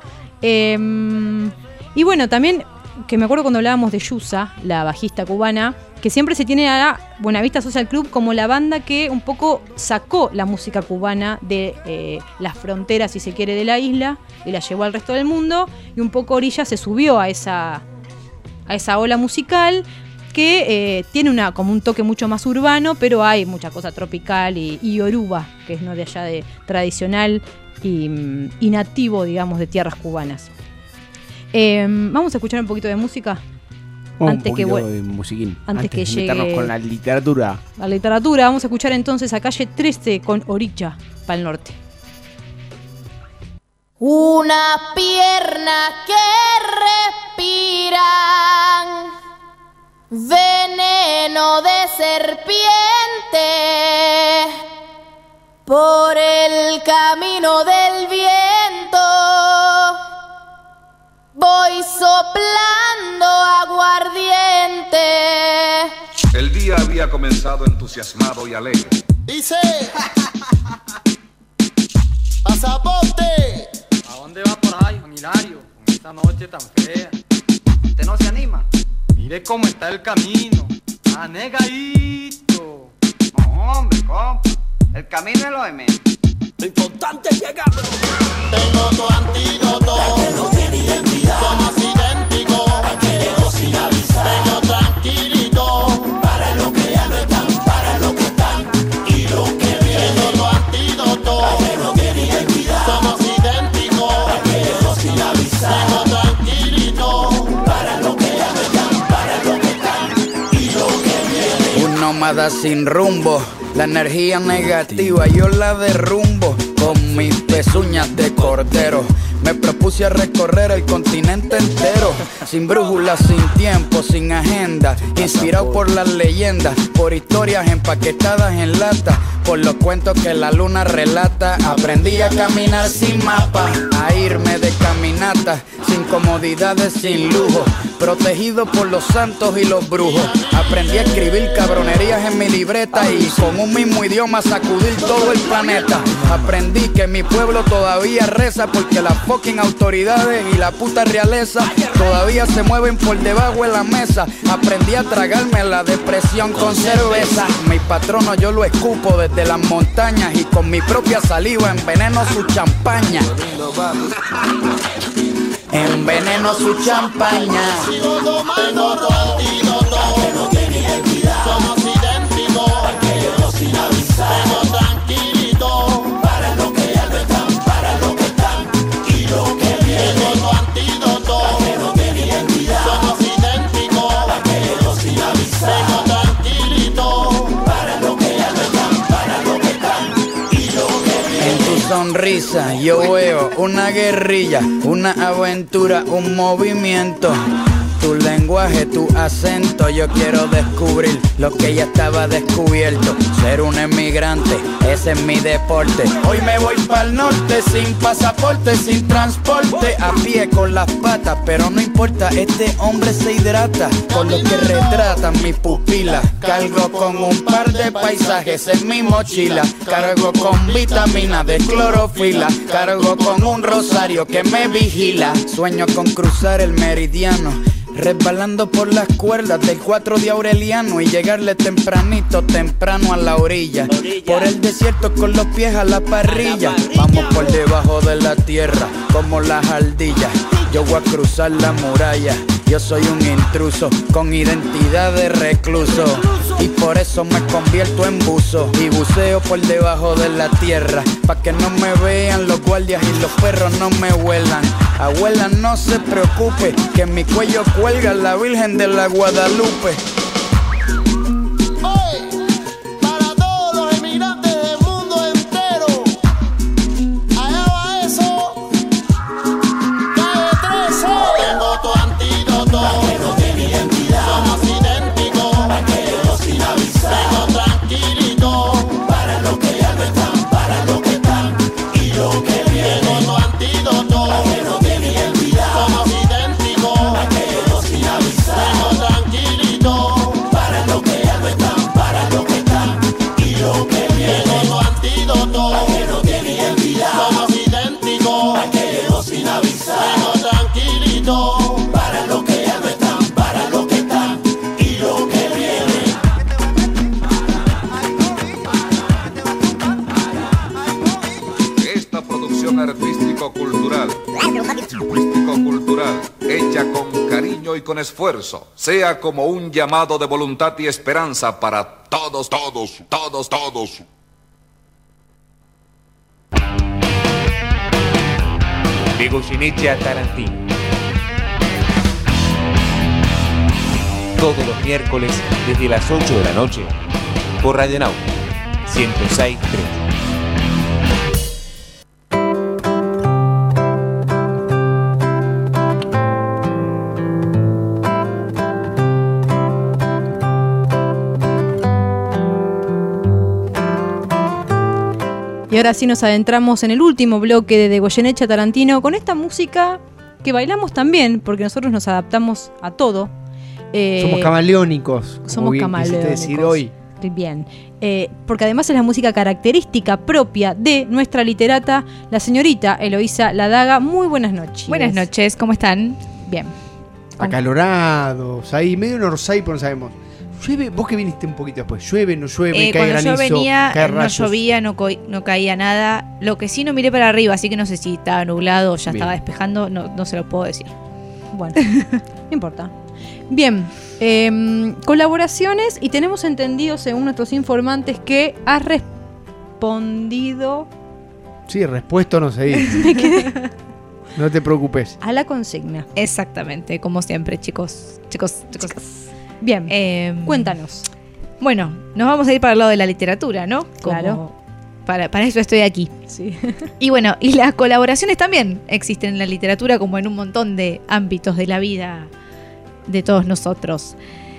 Y bueno, también, que me acuerdo cuando hablábamos de Yusa, la bajista cubana, que siempre se tiene a Buenavista Social Club como la banda que un poco sacó la música cubana de las fronteras, si se quiere, de la isla, y la llevó al resto del mundo, y un poco Orillas se subió a esa ola musical que tiene como un toque mucho más urbano, pero hay mucha cosa tropical y yoruba, que es, ¿no?, de allá, de tradicional y nativo, digamos, de tierras cubanas. Vamos a escuchar un poquito de música antes que musiquín. Antes que de llegue meternos con la literatura. La literatura, vamos a escuchar entonces a Calle 13 con Oricha, Pal Norte. Una pierna que respiran veneno de serpiente, por el camino del viento voy soplando aguardiente. El día había comenzado entusiasmado y alegre. Dice: ¡pasaporte! ¿A dónde va por ahí, Juan Hilario, con esta noche tan fea? ¿Usted no se anima? Mire cómo está el camino, anegadito. No, hombre, compa, el camino es lo de menos. Lo importante es llegar. Tengo tu antídoto. Que no tiene identidad. nómada sin rumbo. La energía negativa yo la derrumbo con mis pezuñas de cordero. Me propuse a recorrer el continente entero, sin brújula, sin tiempo, sin agenda, inspirado por las leyendas, por historias empaquetadas en lata, por los cuentos que la luna relata. Aprendí a caminar sin mapa, a irme de caminata, sin comodidades, sin lujo, protegido por los santos y los brujos. Aprendí a escribir cabronerías en mi libreta y con un mismo idioma sacudir todo el planeta. Aprendí que mi pueblo todavía reza porque las fucking autoridades y la puta realeza todavía se mueven por debajo de la mesa. Aprendí a tragarme la depresión con cerveza. Mi patrono yo lo escupo desde las montañas y con mi propia saliva enveneno su champaña. Enveneno su champaña. Sigo tomando tu antídoto. Que no tienes el cuidado. Somos idénticos. Que llegó sin avisar. Vengo tranquilito. Para lo que ya no están, para lo que están y lo que viene. Llegó tu antídoto. Que no tienes el cuidado. Somos idénticos. Que llegó sin avisar. Vengo tranquilito. Para lo que ya no están, para lo que están y lo que viene. En tu sonrisa yo veo una guerrilla, una aventura, un movimiento. Tu lenguaje, tu acento, yo quiero descubrir lo que ya estaba descubierto. Ser un emigrante, ese es mi deporte. Hoy me voy pa'l norte, sin pasaporte, sin transporte, a pie con las patas, pero no importa, este hombre se hidrata con lo que retratan mis pupilas. Cargo con un par de paisajes en mi mochila, cargo con vitamina de clorofila, cargo con un rosario que me vigila. Sueño con cruzar el meridiano, resbalando por las cuerdas del 4 de Aureliano y llegarle tempranito, temprano a la orilla. Por el desierto con los pies a la parrilla. Vamos por debajo de la tierra como las ardillas. Yo voy a cruzar la muralla. Yo soy un intruso con identidad de recluso y por eso me convierto en buzo y buceo por debajo de la tierra pa' que no me vean los guardias y los perros no me huelan. Abuela, no se preocupe que en mi cuello cuelga la Virgen de la Guadalupe. Para todos los emigrantes del mundo entero, allá va eso. Calle 13. Tengo tu antídoto. Que no tiene identidad. Somos idénticos. Que llegó sin avisar. Vengo tranquilito. Para lo que ya no están, para lo que están y lo que viene. Tengo tu antídoto. Que no tiene identidad. Somos idénticos. Que llegó sin avisar. Vengo tranquilito. Para lo que ya no están, para lo que están y lo que viene. Tengo tu antídoto. Que no tiene identidad. Somos idénticos. Que llegó sin avisar. Vengo tranquilito. Para lo que ya no están, para lo que están y lo que viene. Esta producción artístico-cultural, hecha con cariño y con esfuerzo, sea como un llamado de voluntad y esperanza para todos, todos, todos, todos. De Goyeneche a Tarantino. Todos los miércoles desde las 8 de la noche por Radio Nauta 106.3. Y ahora sí nos adentramos en el último bloque de Goyeneche a Tarantino con esta música que bailamos también, porque nosotros nos adaptamos a todo. Somos camaleónicos. Somos camaleónicos. Decir hoy. Bien. Porque además es la música característica propia de nuestra literata, la señorita Eloísa Ladaga. Muy buenas noches. Buenas noches, ¿cómo están? Bien. Acalorados, ahí medio en Orsay, pero no sabemos. ¿Llueve? Vos que viniste un poquito después. ¿Llueve, no llueve, cae granizo, cuando yo venía, cae no rayos? llovía, no caía nada. Lo que sí, no miré para arriba, así que no sé si estaba nublado o ya Bien. estaba despejando. No se lo puedo decir. Bueno, no importa. Bien, colaboraciones, y tenemos entendido, según nuestros informantes, que has respondido... Sí, respuesto no se dice. Me quedé No te preocupes. a la consigna. Exactamente, como siempre, chicos. Bien, cuéntanos. Bueno, nos vamos a ir para el lado de la literatura, ¿no? Claro. Para eso estoy aquí. Sí. Y bueno, y las colaboraciones también existen en la literatura como en un montón de ámbitos de la vida de todos nosotros.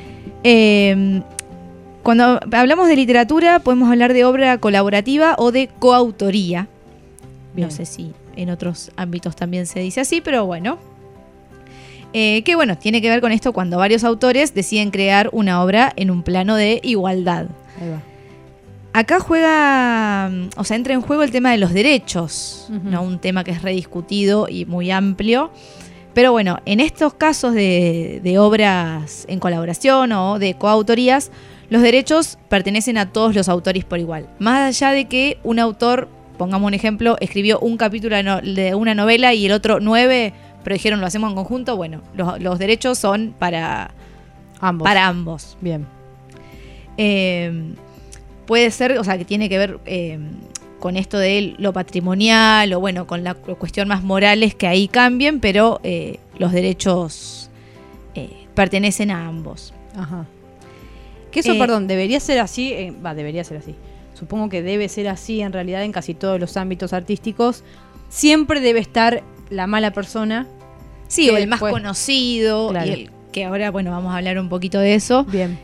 Cuando hablamos de literatura podemos hablar de obra colaborativa o de coautoría. Bien. No sé si en otros ámbitos también se dice así, pero bueno. Que bueno, tiene que ver con esto cuando varios autores deciden crear una obra en un plano de igualdad. Ahí va. Acá entra en juego el tema de los derechos, ¿no? Un tema que es rediscutido y muy amplio. Pero bueno, en estos casos de obras en colaboración o de coautorías, los derechos pertenecen a todos los autores por igual. Más allá de que un autor, pongamos un ejemplo, escribió un capítulo de una novela y el otro 9, pero dijeron lo hacemos en conjunto, bueno, los derechos son para ambos. Bien. Puede ser, o sea, que tiene que ver con esto de lo patrimonial o bueno, con la cuestión más morales que ahí cambien, pero los derechos pertenecen a ambos. Ajá. Que eso, perdón, debería ser así, debería ser así. Supongo que debe ser así en realidad en casi todos los ámbitos artísticos. Siempre debe estar la mala persona. Sí, o el más conocido, claro. Y el que ahora, bueno, vamos a hablar un poquito de eso. Bien.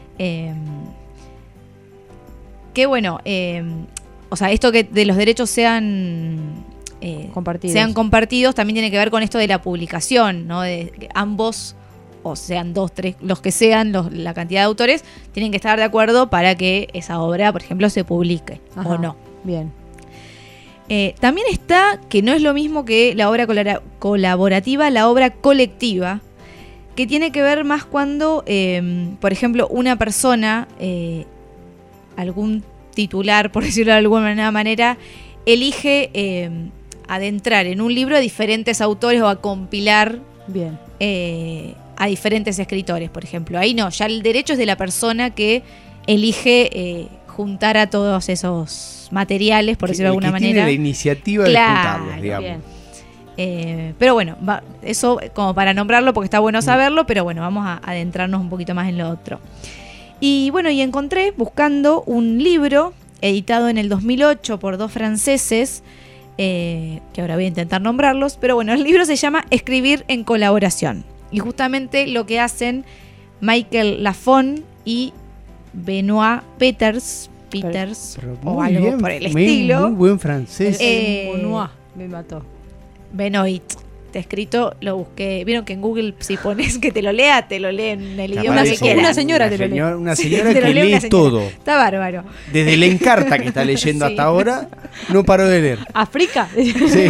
Que bueno, o sea, esto que de los derechos sean compartidos también tiene que ver con esto de la publicación, ¿no? De que ambos, o sean 2, 3, los que sean, la cantidad de autores, tienen que estar de acuerdo para que esa obra, por ejemplo, se publique. Ajá. O no. Bien. También está, que no es lo mismo que la obra colaborativa, la obra colectiva, que tiene que ver más cuando, por ejemplo, una persona, algún titular, por decirlo de alguna manera, elige adentrar en un libro a diferentes autores o a compilar bien. A diferentes escritores, por ejemplo. Ahí no, ya el derecho es de la persona que elige juntar a todos esos materiales, por decirlo de alguna manera. Tiene la iniciativa de juntarlos, digamos. Pero bueno, eso como para nombrarlo porque está bueno saberlo, pero bueno, vamos a adentrarnos un poquito más en lo otro. Y bueno, y encontré buscando un libro editado en el 2008 por 2 franceses, que ahora voy a intentar nombrarlos, pero bueno, el libro se llama Escribir en colaboración. Y justamente lo que hacen Michael Lafon y Benoit Peters o algo bien, por el estilo. Muy buen francés. Benoit me mató. Benoit. Te escrito, lo busqué. Vieron que en Google, si pones que te lo lee en el idioma que quieras. Una señora te lo lee. Una señora que lee todo. Está bárbaro. Desde el Encarta que está leyendo hasta ahora, no paró de leer. ¿África? Sí.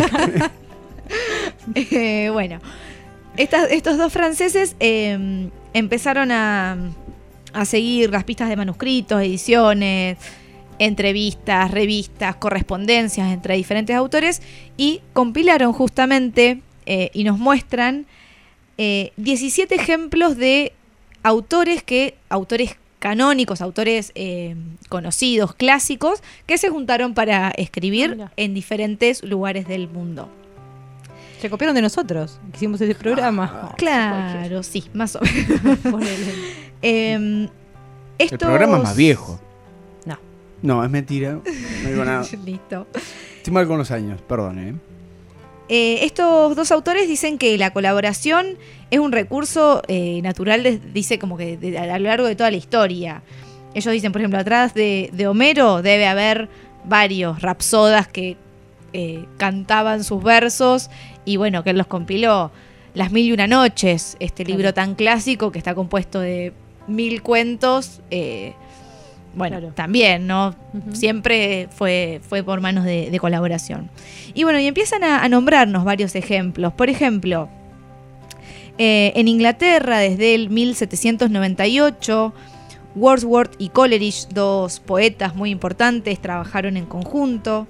Bueno, estos 2 franceses empezaron a seguir las pistas de manuscritos, ediciones, entrevistas, revistas, correspondencias entre diferentes autores y compilaron justamente y nos muestran 17 ejemplos de autores canónicos, autores conocidos, clásicos, que se juntaron para escribir en diferentes lugares del mundo. Se copiaron de nosotros, que hicimos ese programa. Claro, sí, más o menos. El programa es más viejo. No, es mentira. No digo nada. Listo. Estoy mal con los años, perdón. Estos 2 autores dicen que la colaboración es un recurso natural, dice como que a lo largo de toda la historia. Ellos dicen, por ejemplo, atrás de Homero debe haber varios rapsodas que cantaban sus versos y bueno, que él los compiló. Las 1001 noches, este libro tan clásico que está compuesto de 1000 cuentos. Bueno, claro. También, ¿no? Siempre fue por manos de colaboración. Y bueno, y empiezan a nombrarnos varios ejemplos. Por ejemplo, en Inglaterra, desde el 1798, Wordsworth y Coleridge, 2 poetas muy importantes, trabajaron en conjunto.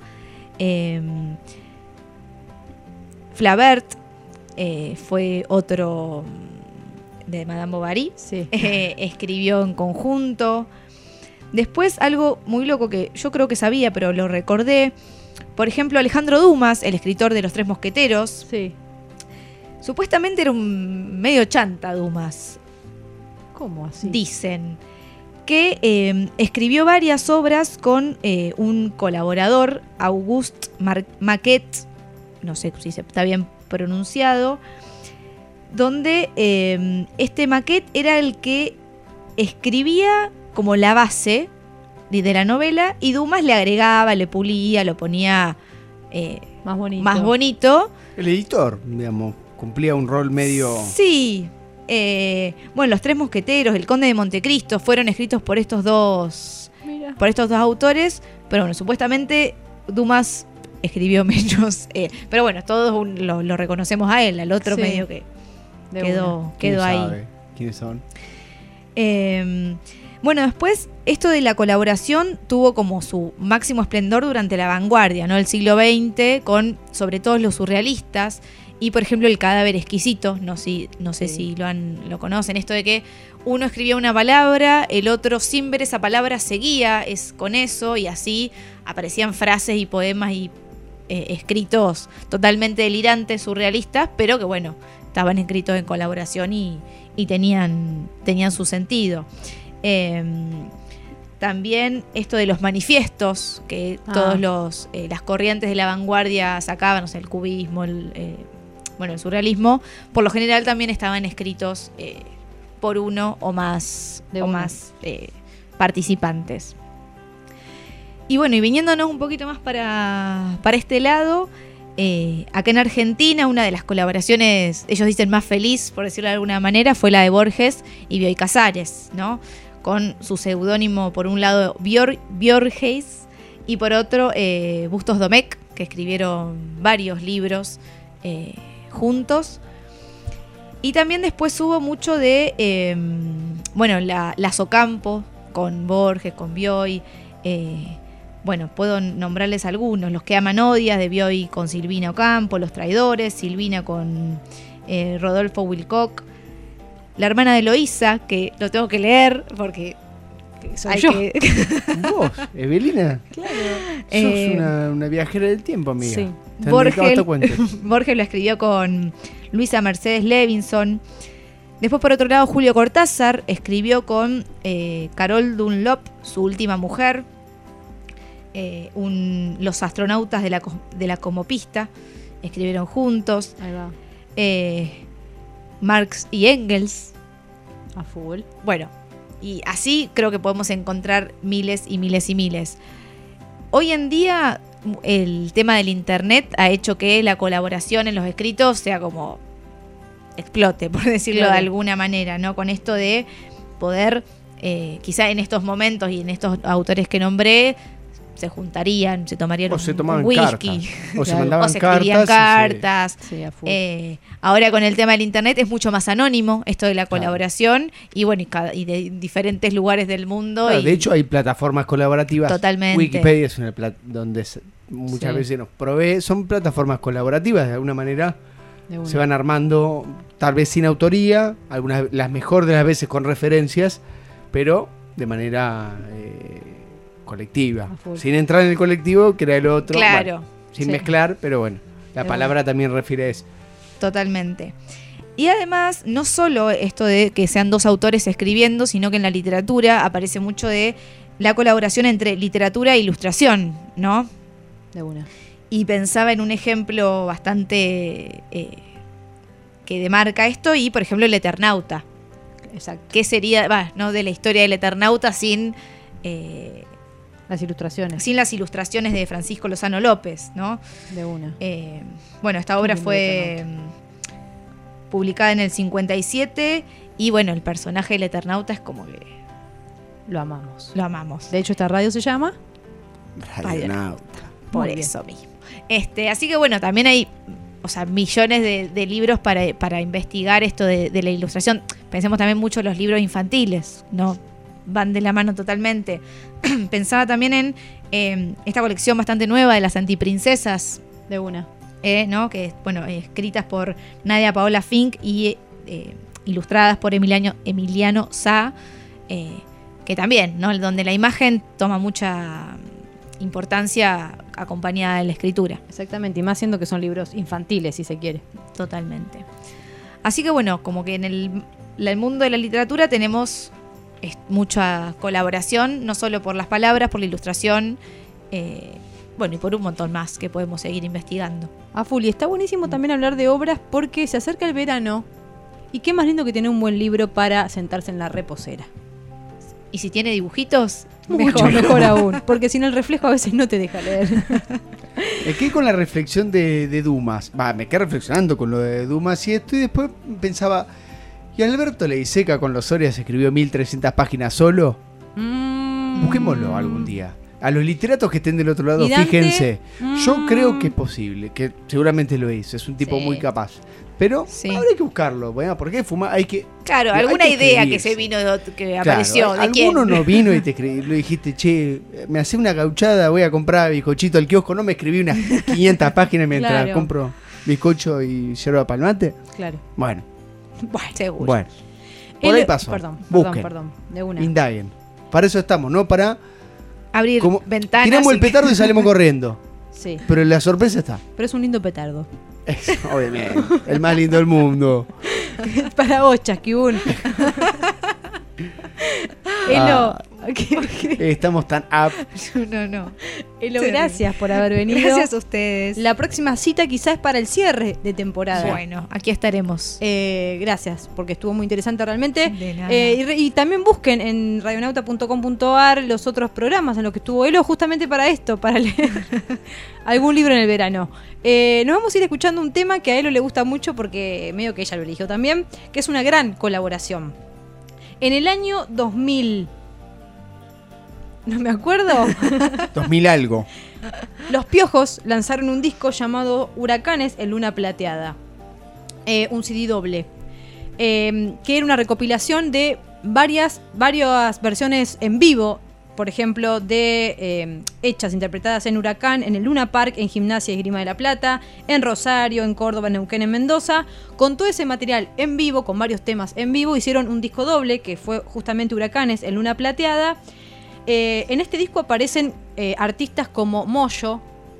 Flaubert fue otro de Madame Bovary, sí. Escribió en conjunto. Después algo muy loco que yo creo que sabía, pero lo recordé. Por ejemplo, Alejandro Dumas, el escritor de Los Tres Mosqueteros. Sí. Supuestamente era un medio chanta Dumas. ¿Cómo así? Dicen. que escribió varias obras con un colaborador, Auguste Maquet, no sé si está bien pronunciado, donde este Maquet era el que escribía como la base de la novela y Dumas le agregaba, le pulía, lo ponía más bonito. El editor, digamos, cumplía un rol medio... Sí. Bueno, Los Tres Mosqueteros, El Conde de Montecristo fueron escritos por estos dos autores, pero bueno, supuestamente Dumas escribió menos, pero bueno, todos lo reconocemos a él, al otro Sí. medio que quedó ¿Quién ahí. sabe quiénes son? Bueno, después esto de la colaboración tuvo como su máximo esplendor durante la vanguardia, ¿no? El siglo XX, con sobre todo los surrealistas y, por ejemplo, El Cadáver Exquisito. No sé si lo conocen. Esto de que uno escribía una palabra, el otro sin ver esa palabra seguía con eso y así aparecían frases y poemas y escritos totalmente delirantes, surrealistas, pero que bueno, estaban escritos en colaboración y tenían su sentido. También esto de los manifiestos que todos las corrientes de la vanguardia sacaban, o sea, el cubismo, el surrealismo, por lo general también estaban escritos por uno o más participantes. Y bueno, y viniéndonos un poquito más para este lado, acá en Argentina una de las colaboraciones, ellos dicen más feliz, por decirlo de alguna manera, fue la de Borges y Bioy Casares, ¿no? Con su seudónimo, por un lado, Borges, y por otro, Bustos Domecq, que escribieron varios libros juntos. Y también después hubo mucho de, la Socampo, con Borges, con Bioy. Puedo nombrarles algunos. Los que aman odias, de Bioy con Silvina Ocampo. Los traidores, Silvina con Rodolfo Wilcock. La hermana de Eloísa, que lo tengo que leer porque soy yo. ¿Vos, Evelina? Claro. Sos una viajera del tiempo, amiga. Sí. Te han dedicado hasta cuentos. Borges lo escribió con Luisa Mercedes Levinson. Después, por otro lado, Julio Cortázar escribió con Carol Dunlop, su última mujer. Los astronautas de la Cosmopista escribieron juntos. Ahí va. Marx y Engels. A full. Bueno, y así creo que podemos encontrar miles y miles y miles. Hoy en día el tema del internet ha hecho que la colaboración en los escritos sea como explote, por decirlo de alguna manera, ¿no? Con esto de poder, quizá en estos momentos y en estos autores que nombré, se juntarían, se tomarían un whisky, o se mandaban o se escribían cartas. Sí, a full. Ahora con el tema del internet es mucho más anónimo esto de la colaboración y bueno, y de diferentes lugares del mundo. Claro, de hecho hay plataformas colaborativas. Totalmente. Wikipedia es una donde muchas veces nos provee, son plataformas colaborativas, de alguna manera se van armando, tal vez sin autoría, las mejor de las veces con referencias, pero de manera colectiva, sin entrar en el colectivo, crea el otro, claro, sin mezclar, pero bueno, la palabra también refiere a eso. Totalmente. Y además, no solo esto de que sean dos autores escribiendo, sino que en la literatura aparece mucho de la colaboración entre literatura e ilustración, ¿no? De una. Y pensaba en un ejemplo bastante que demarca esto, y por ejemplo el Eternauta. Exacto. ¿Qué sería, no de la historia del Eternauta sin las ilustraciones? Sin las ilustraciones de Francisco Lozano López, ¿no? De una. Esta obra fue publicada en el 57 y bueno, el personaje del Eternauta es como que lo amamos. Lo amamos. De hecho, esta radio se llama Radionauta. Por eso mismo. Así que bueno, también hay millones de libros para investigar esto de la ilustración. Pensemos también mucho en los libros infantiles, ¿no? Van de la mano totalmente. Pensaba también en esta colección bastante nueva de las antiprincesas. De una. ¿No? Que escritas por Nadia Paola Fink y ilustradas por Emiliano Sá, que también, ¿no? Donde la imagen toma mucha importancia acompañada de la escritura. Exactamente, y más siendo que son libros infantiles, si se quiere. Totalmente. Así que bueno, como que en el mundo de la literatura tenemos es mucha colaboración, no solo por las palabras, por la ilustración, bueno, y por un montón más que podemos seguir investigando. A full. Y está buenísimo también hablar de obras porque se acerca el verano. Y qué más lindo que tener un buen libro para sentarse en la reposera. Y si tiene dibujitos, mejor aún. Porque si no, el reflejo a veces no te deja leer. Me quedé con la reflexión de Dumas. Me quedé reflexionando con lo de Dumas y esto. Y después pensaba, ¿y Alberto Leiseca con los Soria se escribió 1300 páginas solo? Busquémoslo algún día. A los literatos que estén del otro lado, fíjense. Yo creo que es posible, que seguramente lo hizo. Es un tipo muy capaz. Pero ahora hay que buscarlo, bueno, porque hay que... Claro, alguna idea que se vino, que apareció. ¿De quién? Alguno no vino y le dijiste, che, me hace una gauchada, voy a comprar bizcochito al kiosco. No me escribí unas 500 páginas mientras compro bizcocho y yerba palmate. Claro. Bueno, seguro. Bueno, por ahí pasó. Perdón, de una. Indaguen. Para eso estamos, ¿no? Para abrir ventanas. Tiramos el petardo y salimos corriendo. Sí. Pero la sorpresa está. Pero es un lindo petardo. Obviamente, el más lindo del mundo. Para vos, Chasquibún. Estamos tan up. No. Elo, gracias por haber venido. Gracias a ustedes. La próxima cita quizás es para el cierre de temporada. Bueno, aquí estaremos. Gracias, porque estuvo muy interesante realmente. De nada. Y también busquen en radionauta.com.ar los otros programas en los que estuvo Elo, justamente para esto, para leer algún libro en el verano. Nos vamos a ir escuchando un tema que a Elo le gusta mucho porque medio que ella lo eligió también, que es una gran colaboración. En el año 2000, no me acuerdo. 2000 algo. Los Piojos lanzaron un disco llamado Huracanes en Luna Plateada. Un CD doble. Que era una recopilación de varias versiones en vivo. Por ejemplo, de hechas, interpretadas en Huracán, en el Luna Park, en Gimnasia y Esgrima de la Plata, en Rosario, en Córdoba, en Neuquén, en Mendoza. Con todo ese material en vivo, con varios temas en vivo, hicieron un disco doble, que fue justamente Huracanes en Luna Plateada. En este disco aparecen artistas como Moyo,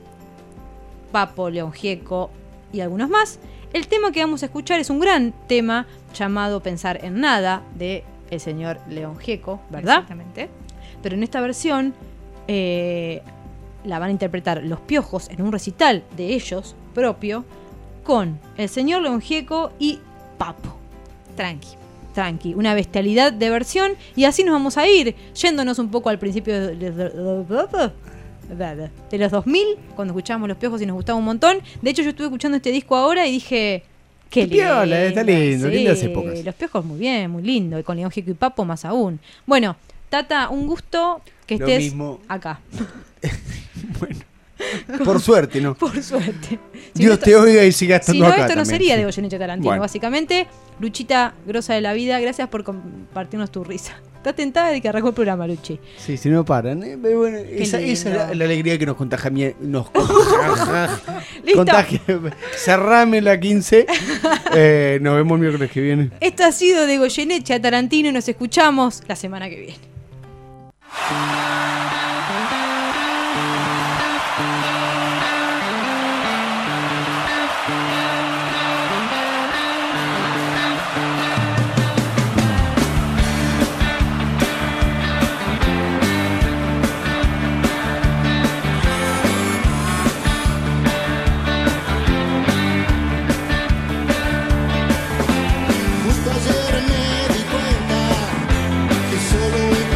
Papo, León Gieco y algunos más. El tema que vamos a escuchar es un gran tema llamado Pensar en Nada, de el señor León Gieco, ¿verdad? Exactamente. Pero en esta versión la van a interpretar Los Piojos en un recital de ellos propio con el señor León Gieco y Papo. Tranqui, una bestialidad de versión. Y así nos vamos a ir, yéndonos un poco al principio de los 2000, cuando escuchábamos Los Piojos y nos gustaba un montón. De hecho, yo estuve escuchando este disco ahora y dije... Qué lindo. Está lindo, sí, lindas épocas. Los Piojos muy bien, muy lindo. Y con León Gieco y Papo más aún. Bueno, Tata, un gusto que Lo estés mismo. acá. Bueno, por suerte, ¿no? Por suerte. Dios te oiga y siga estando si no, acá esto no también, sería sí. de Goyeneche Tarantino, Bueno. básicamente. Luchita, grosa de la vida, gracias por compartirnos tu risa. Estás tentada de que arrancó el programa, Luchi. Sí, si no paran. Bueno, esa es la alegría que nos contagia. Contagia. Cerrame la 15. Nos vemos el miércoles que viene. Esto ha sido de Goyeneche a Tarantino y nos escuchamos la semana que viene. Justo ayer me di cuenta que solo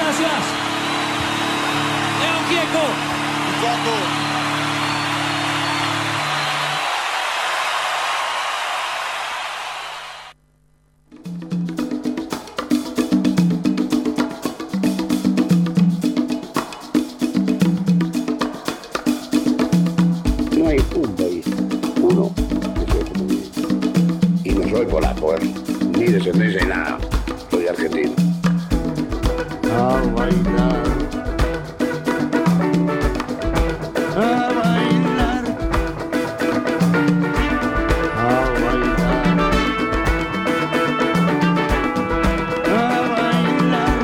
gracias. León Gieco. No hay un país, uno, que sea como yo. Y no soy polaco, ni descendencia ni nada. Soy argentino. A bailar. A bailar. A bailar. A bailar.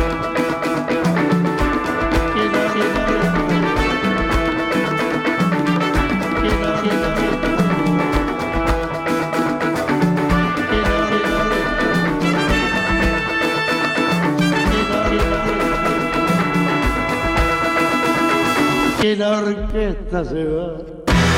Que la orquesta se va.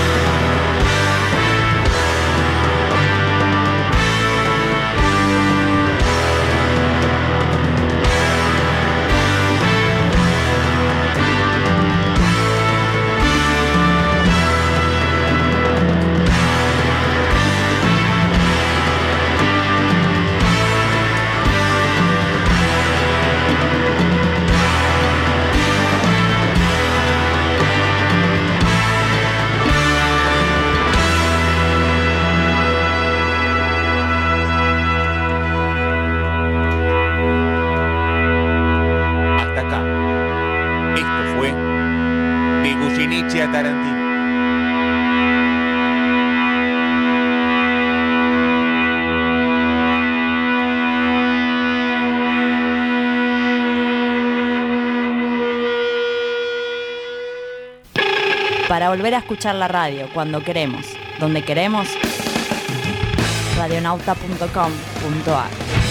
Hasta acá. Esto fue de Goyeneche a Tarantino. Para volver a escuchar la radio cuando queremos, donde queremos, radionauta.com.ar.